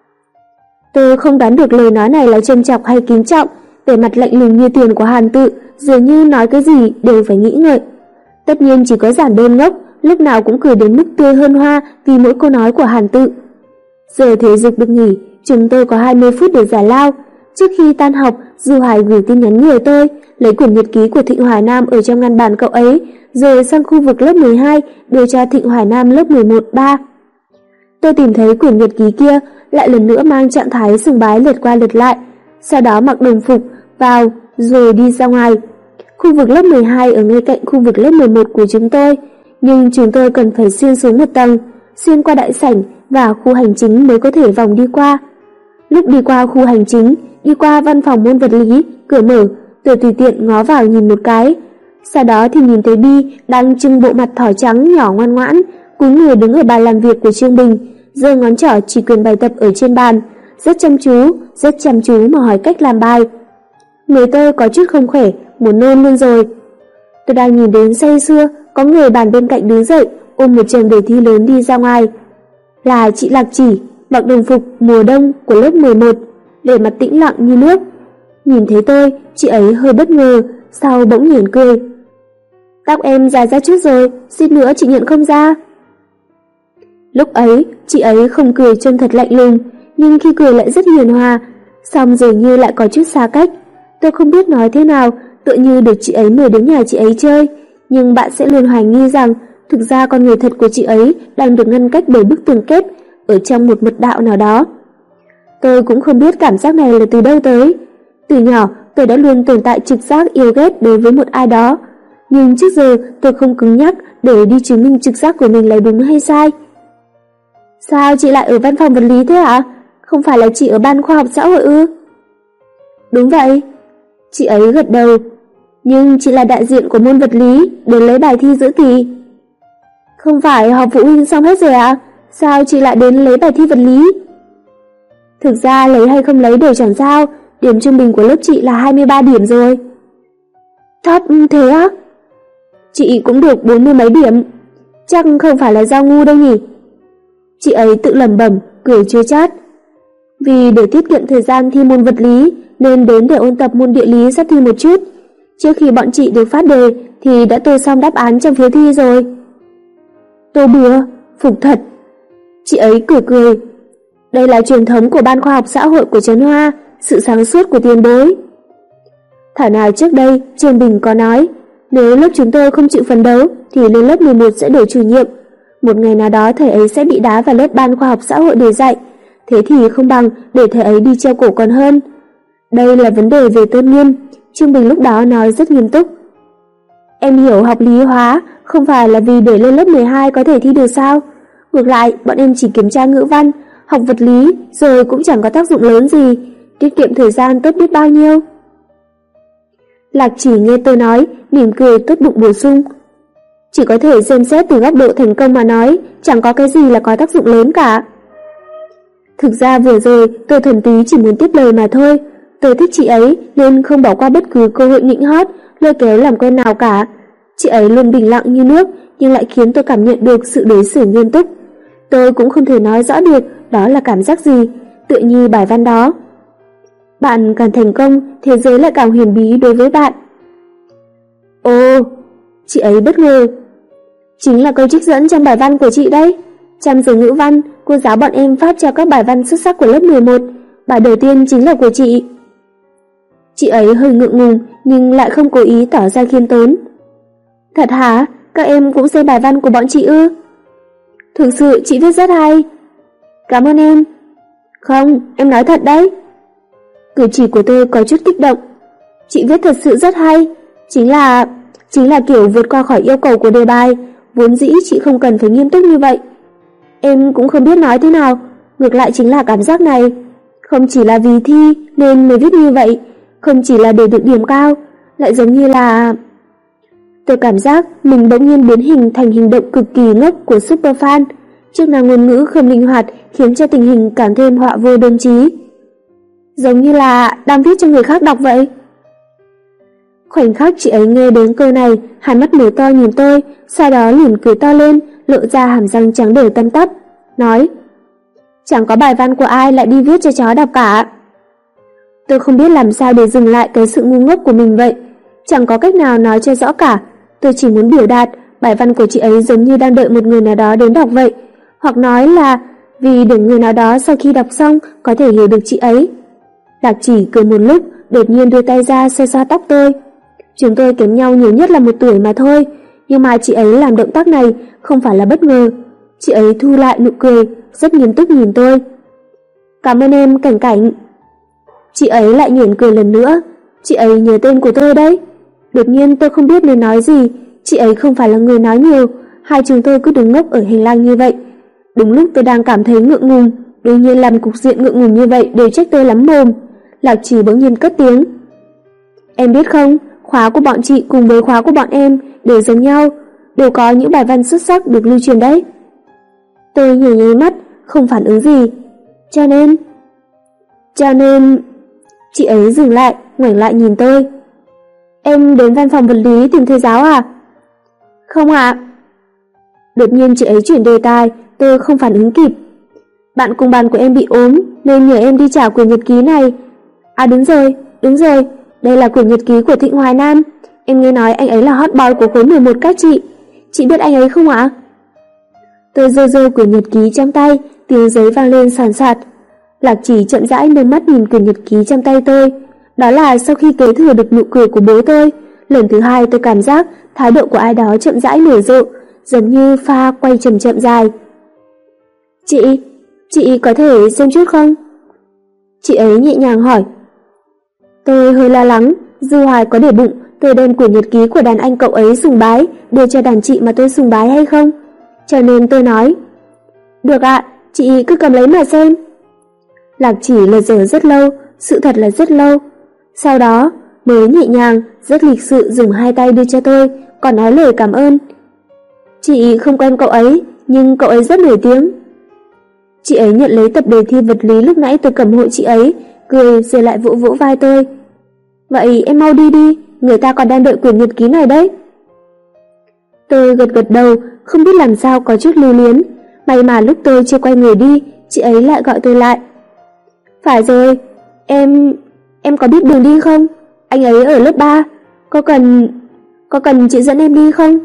Tôi không đoán được lời nói này là châm chọc hay kính trọng, vẻ mặt lạnh lùng như tiền của Hàn Tự, dường như nói cái gì đều phải nghĩ ngợi. Tất nhiên chỉ có Giản Đơn ngốc, lúc nào cũng cười đến mức tươi hơn hoa vì mỗi câu nói của Hàn Tự. Giờ thể dục được nghỉ, chúng tôi có 20 phút để giải lao. Trước khi tan học, Dư Hoài gửi tin nhắn nhờ tôi lấy quyển nhật ký của Thịnh Hoài Nam ở trong ngăn bàn cậu ấy, rồi sang khu vực lớp 12 đưa cho Thịnh Hoài Nam lớp 11-3. Tôi tìm thấy quyển nhật ký kia, lại lần nữa mang trạng thái sùng bái lật qua lật lại, sau đó mặc đồng phục vào rồi đi ra ngoài. Khu vực lớp 12 ở ngay cạnh khu vực lớp 11 của chúng tôi, nhưng chúng tôi cần phải xuyên xuống một tầng, xuyên qua đại sảnh và khu hành chính mới có thể vòng đi qua. Lúc đi qua khu hành chính, đi qua văn phòng môn vật lý, cửa mở, tôi tùy tiện ngó vào nhìn một cái. Sau đó thì nhìn thấy Bi đang trưng bộ mặt thỏ trắng nhỏ ngoan ngoãn, cúi người đứng ở bàn làm việc của Trương Bình, giơ ngón trỏ chỉ quyển bài tập ở trên bàn, rất chăm chú mà hỏi cách làm bài. Người tôi có chút không khỏe, muốn nôn luôn rồi. Tôi đang nhìn đến say sưa, có người bàn bên cạnh đứng dậy, ôm một chồng đề thi lớn đi ra ngoài. Là chị Lạc Chỉ, mặc đồng phục mùa đông của lớp 11, vẻ mặt tĩnh lặng như nước. Nhìn thấy tôi, chị ấy hơi bất ngờ, sau bỗng nhoẻn cười. Tóc em dài ra chút rồi, suýt nữa chị nhận không ra. Lúc ấy, chị ấy không cười trông thật lạnh lùng, nhưng khi cười lại rất hiền hòa, xong dường như lại có chút xa cách. Tôi không biết nói thế nào, tựa như được chị ấy mời đến nhà chị ấy chơi, nhưng bạn sẽ luôn hoài nghi rằng thực ra con người thật của chị ấy đang được ngăn cách bởi bức tường kép ở trong một mật đạo nào đó. Tôi cũng không biết cảm giác này là từ đâu tới. Từ nhỏ, tôi đã luôn tồn tại trực giác yêu ghét đối với một ai đó, nhưng trước giờ tôi không cứng nhắc để đi chứng minh trực giác của mình là đúng hay sai. Sao chị lại ở văn phòng vật lý thế ạ? Không phải là chị ở ban khoa học xã hội ư? Đúng vậy. Chị ấy gật đầu. Nhưng chị là đại diện của môn vật lý, đến lấy bài thi giữa kỳ. Không phải họp phụ huynh xong hết rồi ạ? Sao chị lại đến lấy bài thi vật lý? Thực ra lấy hay không lấy đều chẳng sao, điểm trung bình của lớp chị là 23 điểm rồi. Thấp thế á? Chị cũng được 40 mấy điểm. Chắc không phải là do ngu đâu nhỉ? Chị ấy tự lẩm bẩm, cười chua chát. Vì để tiết kiệm thời gian thi môn vật lý nên đến để ôn tập môn địa lý sắp thi một chút. Trước khi bọn chị được phát đề thì đã tô xong đáp án trong phiếu thi rồi. Tô bừa, phục thật. Chị ấy cười cười. Đây là truyền thống của ban khoa học xã hội của Trấn Hoa, sự sáng suốt của tiền bối. Thảo nào trước đây Trương Bình có nói, nếu lớp chúng tôi không chịu phấn đấu thì lên lớp 11 sẽ đổi chủ nhiệm. Một ngày nào đó thầy ấy sẽ bị đá vào lớp ban khoa học xã hội để dạy, thế thì không bằng để thầy ấy đi treo cổ còn hơn. Đây là vấn đề về tôn nghiêm, Trương Bình lúc đó nói rất nghiêm túc. Em hiểu học lý hóa không phải là vì để lên lớp 12 có thể thi được sao? Ngược lại, bọn em chỉ kiểm tra ngữ văn, học vật lý rồi cũng chẳng có tác dụng lớn gì, tiết kiệm thời gian tốt biết bao nhiêu. Lạc Chỉ nghe tôi nói, mỉm cười tốt bụng bổ sung. Chỉ có thể xem xét từ góc độ thành công mà nói, chẳng có cái gì là có tác dụng lớn cả. Thực ra vừa rồi tôi thuần túy chỉ muốn tiếp lời mà thôi. Tôi thích chị ấy nên không bỏ qua bất cứ cơ hội nịnh hót, lôi kéo làm quen nào cả. Chị ấy luôn bình lặng như nước nhưng lại khiến tôi cảm nhận được sự đối xử nghiêm túc. Tôi cũng không thể nói rõ được đó là cảm giác gì, tựa như bài văn đó. Bạn càng thành công, thế giới lại càng huyền bí đối với bạn. Ồ, chị ấy bất ngờ. Chính là câu trích dẫn trong bài văn của chị đấy. Trong giờ ngữ văn, cô giáo bọn em phát cho các bài văn xuất sắc của lớp 11. Bài đầu tiên chính là của chị. Chị ấy hơi ngượng ngùng nhưng lại không cố ý tỏ ra khiêm tốn. Thật hả? Các em cũng xem bài văn của bọn chị ư? Thực sự chị viết rất hay. Cảm ơn em. Không, em nói thật đấy. Cử chỉ của tôi có chút kích động. Chị viết thật sự rất hay. Chính là kiểu vượt qua khỏi yêu cầu của đề bài. Vốn dĩ chị không cần phải nghiêm túc như vậy. Em cũng không biết nói thế nào. Ngược lại chính là cảm giác này. Không chỉ là vì thi nên mới viết như vậy, không chỉ là để được điểm cao, lại giống như là... Tôi cảm giác mình bỗng nhiên biến hình thành hành động cực kỳ ngốc của superfan. Chức năng ngôn ngữ không linh hoạt khiến cho tình hình càng thêm họa vô đơn chí. Giống như là đang viết cho người khác đọc vậy. Khoảnh khắc chị ấy nghe đến câu này, hai mắt mở to nhìn tôi, sau đó liền cười to lên, lộ ra hàm răng trắng đều tăm tắp, nói: Chẳng có bài văn của ai lại đi viết cho chó đọc cả. Tôi không biết làm sao để dừng lại cái sự ngu ngốc của mình vậy. Chẳng có cách nào nói cho rõ cả. Tôi chỉ muốn biểu đạt bài văn của chị ấy giống như đang đợi một người nào đó đến đọc vậy, hoặc nói là vì để người nào đó sau khi đọc xong có thể hiểu được chị ấy. Lạc Chỉ cười một lúc, đột nhiên đưa tay ra xoa xoa tóc tôi. Chúng tôi kém nhau nhiều nhất là 1 tuổi mà thôi, nhưng mà chị ấy làm động tác này không phải là bất ngờ. Chị ấy thu lại nụ cười, rất nghiêm túc nhìn tôi. Cảm ơn em Cảnh Cảnh. Chị ấy lại nhoẻn cười lần nữa. Chị ấy nhớ tên của tôi đấy. Đột nhiên tôi không biết nên nói gì. Chị ấy không phải là người nói nhiều. Hai chúng tôi cứ đứng ngốc ở hành lang như vậy. Đúng lúc tôi đang cảm thấy ngượng ngùng, đương nhiên làm cục diện ngượng ngùng như vậy đều trách tôi lắm mồm. Lạc Chỉ bỗng nhiên cất tiếng. Em biết không, khóa của bọn chị cùng với khóa của bọn em đều giống nhau, đều có những bài văn xuất sắc được lưu truyền đấy. Tôi nháy nháy mắt, không phản ứng gì. Cho nên... Chị ấy dừng lại, ngoảnh lại nhìn tôi. Em đến văn phòng vật lý tìm thầy giáo à? Không ạ. Đột nhiên chị ấy chuyển đề tài, tôi không phản ứng kịp. Bạn cùng bàn của em bị ốm nên nhờ em đi trả quyển nhật ký này. À đúng rồi, đây là quyển nhật ký của Thịnh Hoài Nam. Em nghe nói anh ấy là hot boy của khối 11 các chị. Chị biết anh ấy không ạ? Tôi giơ quyển nhật ký trong tay, tiếng giấy vang lên sàn sạt. Lạc Chỉ chậm rãi nâng mắt nhìn quyển nhật ký trong tay tôi. Đó là sau khi kế thừa được nụ cười của bố tôi, lần thứ hai tôi cảm giác thái độ của ai đó chậm rãi nở rộ, giống như pha quay chậm chậm dài. Chị có thể xem chút không? Chị ấy nhẹ nhàng hỏi. Tôi hơi lo lắng, Dư Hoài có để bụng tôi đem quyển nhật ký của đàn anh cậu ấy sùng bái đưa cho đàn chị mà tôi sùng bái hay không? Cho nên tôi nói, được ạ, chị cứ cầm lấy mà xem. Lạc Chỉ lờ dở rất lâu, sự thật là rất lâu. Sau đó mới nhẹ nhàng, rất lịch sự dùng hai tay đưa cho tôi, còn nói lời cảm ơn. Chị không quen cậu ấy, nhưng cậu ấy rất nổi tiếng. Chị ấy nhận lấy tập đề thi vật lý lúc nãy tôi cầm hộ chị ấy, cười rồi lại vỗ vỗ vai tôi. Vậy em mau đi đi, người ta còn đang đợi quyển nhật ký này đấy. Tôi gật gật đầu, không biết làm sao có chút lưu luyến. May mà lúc tôi chưa quay người đi, chị ấy lại gọi tôi lại. Phải rồi, em có biết đường đi không? Anh ấy ở lớp 3, có cần chị dẫn em đi không?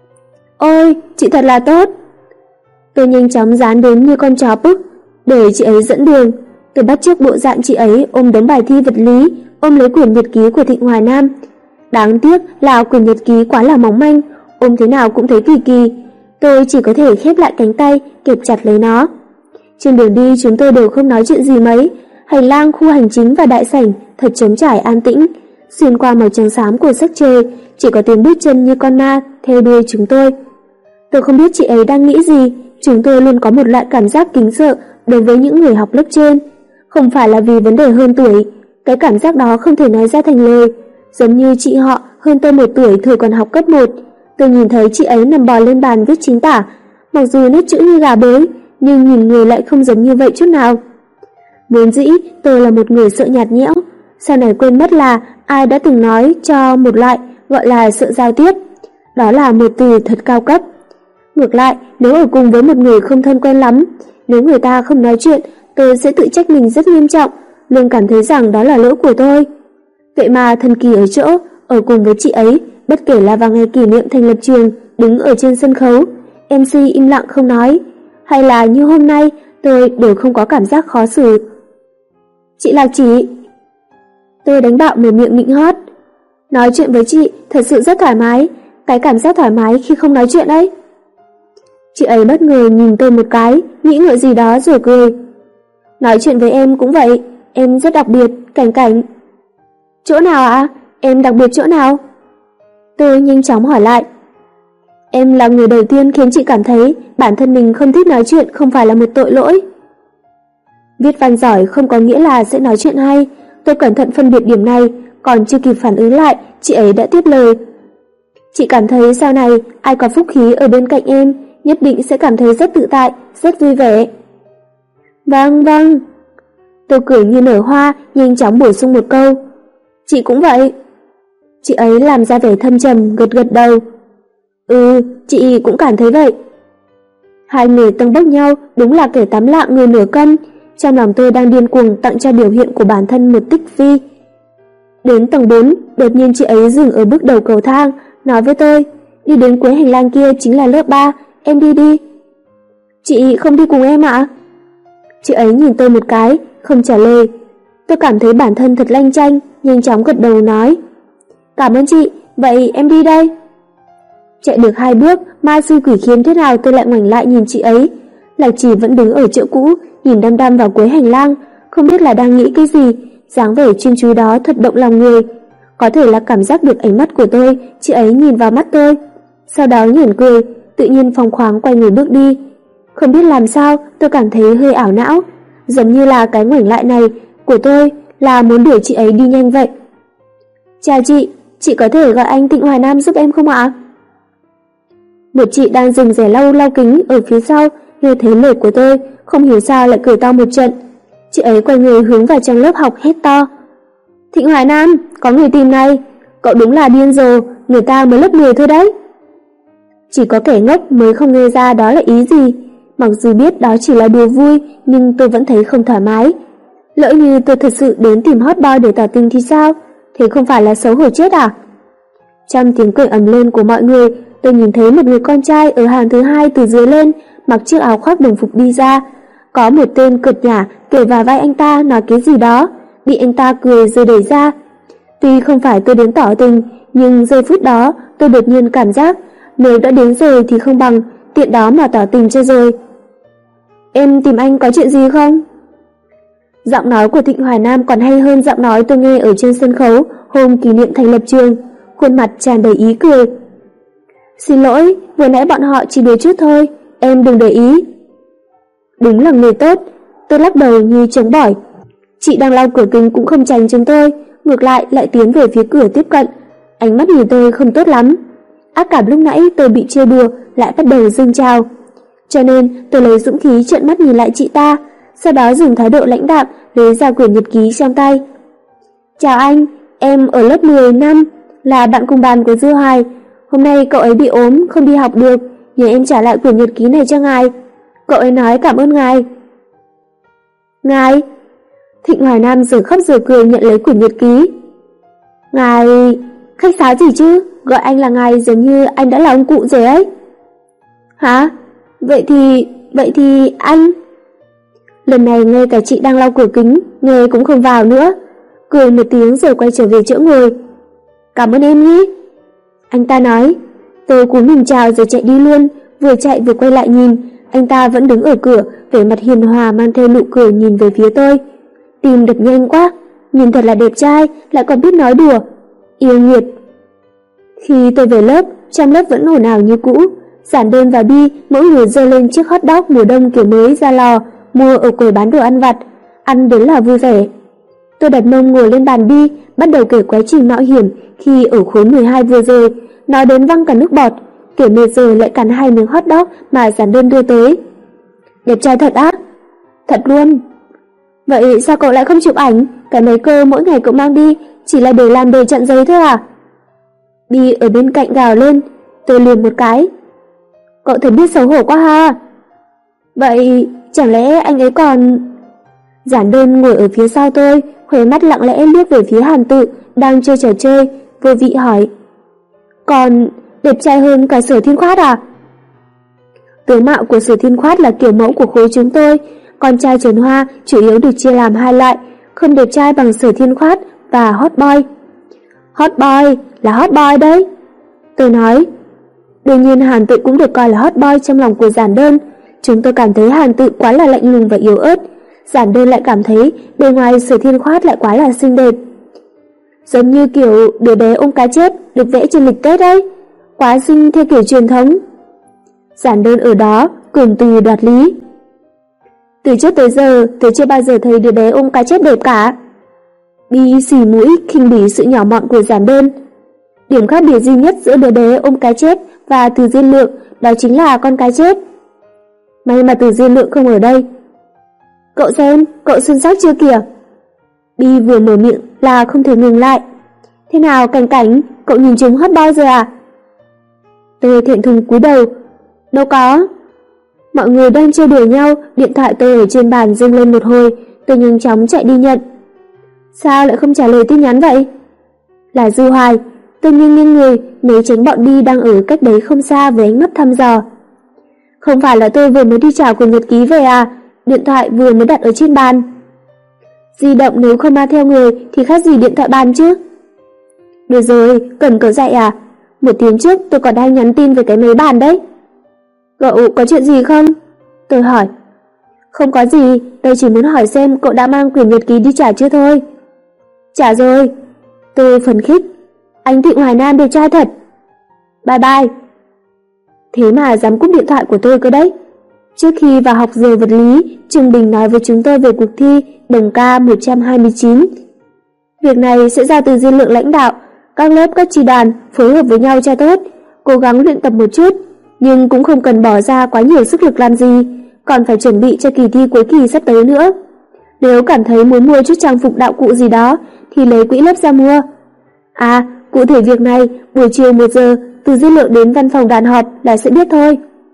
Ôi, chị thật là tốt. Tôi nhanh chóng dán đến như con chó Pức để chị ấy dẫn đường. Tôi bắt chước bộ dạng chị ấy ôm đống bài thi vật lý, ôm lấy quyển nhật ký của Thịnh Hoài Nam. Đáng tiếc là quyển nhật ký quá là mỏng manh, ôm thế nào cũng thấy kỳ kỳ. Tôi chỉ có thể khép lại cánh tay, kẹp chặt lấy nó. Trên đường đi chúng tôi đều không nói chuyện gì mấy. Hành lang khu hành chính và đại sảnh thật trống trải an tĩnh. Xuyên qua màu trắng xám của sắc trời, chỉ có tiếng bước chân như con ma theo đuôi chúng tôi. Tôi không biết chị ấy đang nghĩ gì. Chúng tôi luôn có một loại cảm giác kính sợ đối với những người học lớp trên. Không phải là vì vấn đề hơn tuổi, cái cảm giác đó không thể nói ra thành lời. Giống như chị họ hơn tôi 1 tuổi thời còn học cấp 1. Tôi nhìn thấy chị ấy nằm bò lên bàn viết chính tả. Mặc dù nét chữ như gà bới, nhưng nhìn người lại không giống như vậy chút nào. Vốn dĩ tôi là một người sợ nhạt nhẽo, sau này quên mất là ai đã từng nói cho một loại gọi là sợ giao tiếp. Đó là một từ thật cao cấp. Ngược lại, nếu ở cùng với một người không thân quen lắm, nếu người ta không nói chuyện, tôi sẽ tự trách mình rất nghiêm trọng, luôn cảm thấy rằng đó là lỗi của tôi. Vậy mà thần kỳ ở chỗ, ở cùng với chị ấy, bất kể là vào ngày kỷ niệm thành lập trường, đứng ở trên sân khấu, MC im lặng không nói, hay là như hôm nay, tôi đều không có cảm giác khó xử. Chị Lạc Chỉ. Tôi đánh bạo mở miệng nịnh hót. Nói chuyện với chị thật sự rất thoải mái, cái cảm giác thoải mái khi không nói chuyện ấy. Chị ấy bất ngờ nhìn tôi một cái, nghĩ ngợi gì đó rồi cười. Nói chuyện với em cũng vậy, em rất đặc biệt, Cảnh Cảnh. Chỗ nào ạ? Em đặc biệt chỗ nào? Tôi nhanh chóng hỏi lại. Em là người đầu tiên khiến chị cảm thấy bản thân mình không thích nói chuyện không phải là một tội lỗi. Viết văn giỏi không có nghĩa là sẽ nói chuyện hay. Tôi cẩn thận phân biệt điểm này, còn chưa kịp phản ứng lại, chị ấy đã tiếp lời. Chị cảm thấy sau này ai có phúc khí ở bên cạnh em nhất định sẽ cảm thấy rất tự tại, rất vui vẻ. Vâng, vâng. Tôi cười như nở hoa, nhanh chóng bổ sung một câu. Chị cũng vậy. Chị ấy làm ra vẻ thâm trầm, gật gật đầu. Chị cũng cảm thấy vậy. Hai người tâng bốc nhau, đúng là kẻ tắm lạng người nửa cân. Trong lòng tôi đang điên cuồng tặng cho biểu hiện của bản thân một tích phi. Đến tầng 4, đột nhiên chị ấy dừng ở bước đầu cầu thang, nói với tôi, đi đến cuối hành lang kia chính là lớp 3, em đi đi. Chị không đi cùng em ạ? Chị ấy nhìn tôi một cái, không trả lời. Tôi cảm thấy bản thân thật lanh chanh, nhanh chóng gật đầu nói. Cảm ơn chị, vậy em đi đây. Chạy được 2 bước, ma sư quỷ khiến thế nào tôi lại ngoảnh lại nhìn chị ấy. Lạc Chỉ vẫn đứng ở chỗ cũ, nhìn đăm đăm vào cuối hành lang, không biết là đang nghĩ cái gì, dáng vẻ chuyên chú đó thật động lòng người. Có thể là cảm giác được ánh mắt của tôi, chị ấy nhìn vào mắt tôi. Sau đó nhoẻn cười, tự nhiên phóng khoáng quay người bước đi. Không biết làm sao, tôi cảm thấy hơi ảo não, giống như là cái ngoảnh lại này của tôi là muốn đuổi chị ấy đi nhanh vậy. Chào chị có thể gọi anh Thịnh Hoài Nam giúp em không ạ? Một chị đang dừng rẻ lau kính ở phía sau, nghe thấy lời của tôi, không hiểu sao lại cười to một trận. Chị ấy quay người hướng vào trong lớp học hét to. Thịnh Hoài Nam, có người tìm này, cậu đúng là điên rồ, người ta mới lớp 10 thôi đấy. Chỉ có kẻ ngốc mới không nghe ra đó là ý gì. Mặc dù biết đó chỉ là đùa vui, nhưng tôi vẫn thấy không thoải mái. Lỡ như tôi thật sự đến tìm hot boy để tỏ tình thì sao? Thế không phải là xấu hổ chết à? Trong tiếng cười ầm lên của mọi người, tôi nhìn thấy một người con trai ở hàng thứ 2 từ dưới lên, mặc chiếc áo khoác đồng phục đi ra. Có một tên cợt nhả kể vào vai anh ta nói cái gì đó. bị anh ta cười rồi đẩy ra. Tuy không phải tôi đến tỏ tình, nhưng giây phút đó tôi đột nhiên cảm giác nếu đã đến rồi thì không bằng tiện đó mà tỏ tình cho rồi. Em tìm anh có chuyện gì không? Giọng nói của Thịnh Hoài Nam còn hay hơn giọng nói tôi nghe ở trên sân khấu hôm kỷ niệm thành lập trường, khuôn mặt tràn đầy ý cười. Xin lỗi, vừa nãy bọn họ chỉ đùa chút thôi, em đừng để ý. Đúng là người tốt, tôi lắc đầu như chống bỏi. Chị đang lau cửa kính cũng không tránh chúng tôi, ngược lại tiến về phía cửa tiếp cận. Ánh mắt nhìn tôi không tốt lắm. Ác cảm lúc nãy tôi bị trêu đùa lại bắt đầu dâng trào. Cho nên tôi lấy dũng khí trợn mắt nhìn lại chị ta, sau đó dùng thái độ lãnh đạm lấy ra quyển nhật ký trong tay. Chào anh, em ở lớp 10 năm, là bạn cùng bàn của Dư Hoài. Hôm nay cậu ấy bị ốm, không đi học được, nhờ em trả lại quyển nhật ký này cho ngài. Cậu ấy nói cảm ơn ngài. Ngài? Thịnh Hoài Nam giờ khóc giờ cười nhận lấy quyển nhật ký. Ngài... khách sáo gì chứ, gọi anh là ngài giống như anh đã là ông cụ rồi ấy. Hả? Vậy thì anh... Lần này ngay cả chị đang lau cửa kính nghe cũng không vào nữa, cười một tiếng rồi quay trở về chỗ ngồi. Cảm ơn em nhé. Anh ta nói. Tôi cúi mình chào rồi chạy đi luôn, vừa chạy vừa quay lại nhìn. Anh ta vẫn đứng ở cửa, vẻ mặt hiền hòa mang theo nụ cười nhìn về phía tôi. Tim đập nhanh quá, nhìn thật là đẹp trai, lại còn biết nói đùa. Yêu nghiệt. Khi tôi về lớp, trong lớp vẫn ồn ào như cũ. Giản Đơn và Bi mỗi người giơ lên chiếc hot dog mùa đông kiểu mới ra lò, mua ở quầy bán đồ ăn vặt, ăn đến là vui vẻ. Tôi đặt mông ngồi lên bàn Bi, bắt đầu kể quá trình mạo hiểm khi ở khối 12 vừa rồi, nói đến văng cả nước bọt, kể mệt rồi lại cắn 2 miếng hot dog mà Giản Đơn đưa tới. Đẹp trai thật á? Thật luôn. Vậy sao cậu lại không chụp ảnh? Cái máy cơ mỗi ngày cậu mang đi chỉ là để làm đề chặn giấy thôi à? Bi ở bên cạnh gào lên. Tôi liền một cái. Cậu thật biết xấu hổ quá ha. Vậy chẳng lẽ anh ấy còn... Giản Đơn ngồi ở phía sau tôi, khóe mắt lặng lẽ liếc về phía Hàn Tự đang chơi trò chơi, vô vị hỏi. Còn đẹp trai hơn cả Sở Thiên Khoát à? Tướng mạo của Sở Thiên Khoát là kiểu mẫu của khối chúng tôi, con trai Trần Hoa chủ yếu được chia làm 2 loại, không đẹp trai bằng Sở Thiên Khoát và hot boy. Hot boy là hot boy đấy. Tôi nói. Đương nhiên Hàn Tự cũng được coi là hot boy trong lòng của Giản Đơn. Chúng tôi cảm thấy Hàn Tự quá là lạnh lùng và yếu ớt. Giản Đơn lại cảm thấy bề ngoài Sở Thiên Khoát lại quá là xinh đẹp. Giống như kiểu đứa bé ôm cá chép được vẽ trên lịch Tết ấy, quá xinh theo kiểu truyền thống. Giản Đơn ở đó cường từ đoạt lý. Từ trước tới giờ tôi chưa bao giờ thấy đứa bé ôm cá chép đẹp cả. Bi xì mũi khinh bỉ sự nhỏ mọn của Giản Đơn. Điểm khác biệt duy nhất giữa đứa bé ôm cá chép và Từ Diên Lượng đó chính là con cá chép. May mà Từ Diên Lượng không ở đây. Cậu xem, cậu xuân sắc chưa kìa? Bi vừa mở miệng là không thể ngừng lại. Thế nào Cảnh Cảnh, cậu nhìn chúng hot boy rồi à? Tôi thẹn thùng cúi đầu. Đâu có. Mọi người đang chơi đùa nhau, điện thoại tôi ở trên bàn rung lên một hồi, tôi nhanh chóng chạy đi nhận. Sao lại không trả lời tin nhắn vậy? Là Dư Hoài. Tôi nghiêng người, né tránh bọn Bi đang ở cách đấy không xa với ánh mắt thăm dò. Không phải là tôi vừa mới đi trả quyển nhật ký về à? Điện thoại vừa mới đặt ở trên bàn. Di động nếu không mang theo người thì khác gì điện thoại bàn chứ? Được rồi, cần cậu dạy à? Một tiếng trước tôi còn đang nhắn tin về cái máy bàn đấy. Cậu có chuyện gì không? Tôi hỏi. Không có gì, tôi chỉ muốn hỏi xem cậu đã mang quyển nhật ký đi trả chưa thôi. Trả rồi. Tôi phấn khích. Anh Thịnh Hoài Nam đẹp trai thật. Bye bye. Thế mà dám cúp điện thoại của tôi cơ đấy. Trước khi vào học giờ vật lý, Trương Bình nói với chúng tôi về cuộc thi đồng ca 129. Việc này sẽ giao Từ Diên Lượng lãnh đạo, các lớp các chi đoàn phối hợp với nhau cho tốt, cố gắng luyện tập một chút, nhưng cũng không cần bỏ ra quá nhiều sức lực làm gì, còn phải chuẩn bị cho kỳ thi cuối kỳ sắp tới nữa. Nếu cảm thấy muốn mua chút trang phục đạo cụ gì đó thì lấy quỹ lớp ra mua. À, cụ thể việc này buổi chiều 1 giờ Từ Diên Lượng đến văn phòng đoàn họp là sẽ biết thôi.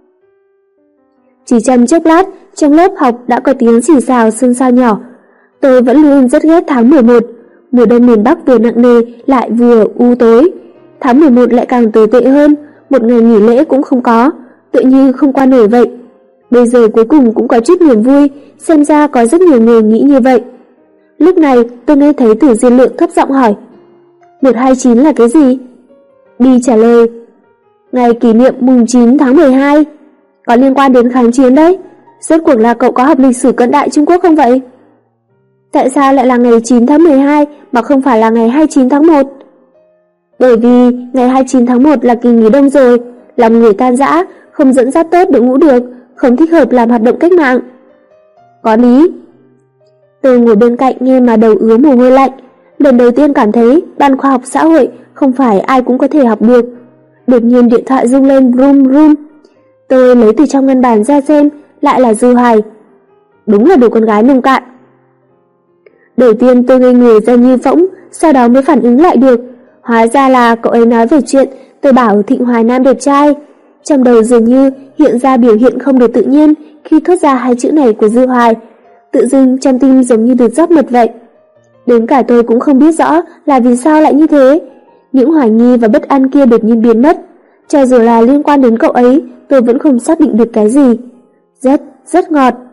Chỉ trong chốc lát, trong lớp học đã có tiếng xì xào xôn xao nhỏ. Tôi vẫn luôn rất ghét tháng 11, mùa đông miền Bắc vừa nặng nề lại vừa u tối. Tháng 11 lại càng tồi tệ hơn, một ngày nghỉ lễ cũng không có, tự như không qua nổi vậy. Bây giờ cuối cùng cũng có chút niềm vui, xem ra có rất nhiều người nghĩ như vậy. Lúc này tôi nghe thấy Tử Diên Lượng thấp giọng hỏi, 129 là cái gì? Bi trả lời, ngày kỷ niệm mùng 9 tháng 12, có liên quan đến kháng chiến đấy. Rốt cuộc là cậu có học lịch sử cận đại Trung Quốc không vậy? Tại sao lại là ngày 9 tháng 12 mà không phải là ngày 29 tháng 1? Bởi vì ngày 29 tháng 1 là kỳ nghỉ đông rồi, lòng người tan rã, không dẫn dắt tốt đội ngũ được, không thích hợp làm hoạt động cách mạng. Có lý. Tôi ngồi bên cạnh nghe mà đầu ứa mồ hôi lạnh, lần đầu tiên cảm thấy ban khoa học xã hội không phải ai cũng có thể học được. Đột nhiên điện thoại rung lên rum rum. Tôi lấy từ trong ngăn bàn ra xem, lại là Dư Hoài. Đúng là đồ con gái nông cạn. Đầu tiên tôi ngây người ra như phỗng, sau đó mới phản ứng lại được. Hóa ra là cậu ấy nói về chuyện tôi bảo Thịnh Hoài Nam đẹp trai. Trong đầu dường như hiện ra biểu hiện không được tự nhiên khi thốt ra hai chữ này của Dư Hoài. Tự dưng trong tim giống như được rót mật vậy. Đến cả tôi cũng không biết rõ là vì sao lại như thế. Những hoài nghi và bất an kia đột nhiên biến mất. Cho dù là liên quan đến cậu ấy, tôi vẫn không xác định được cái gì. Rất ngọt.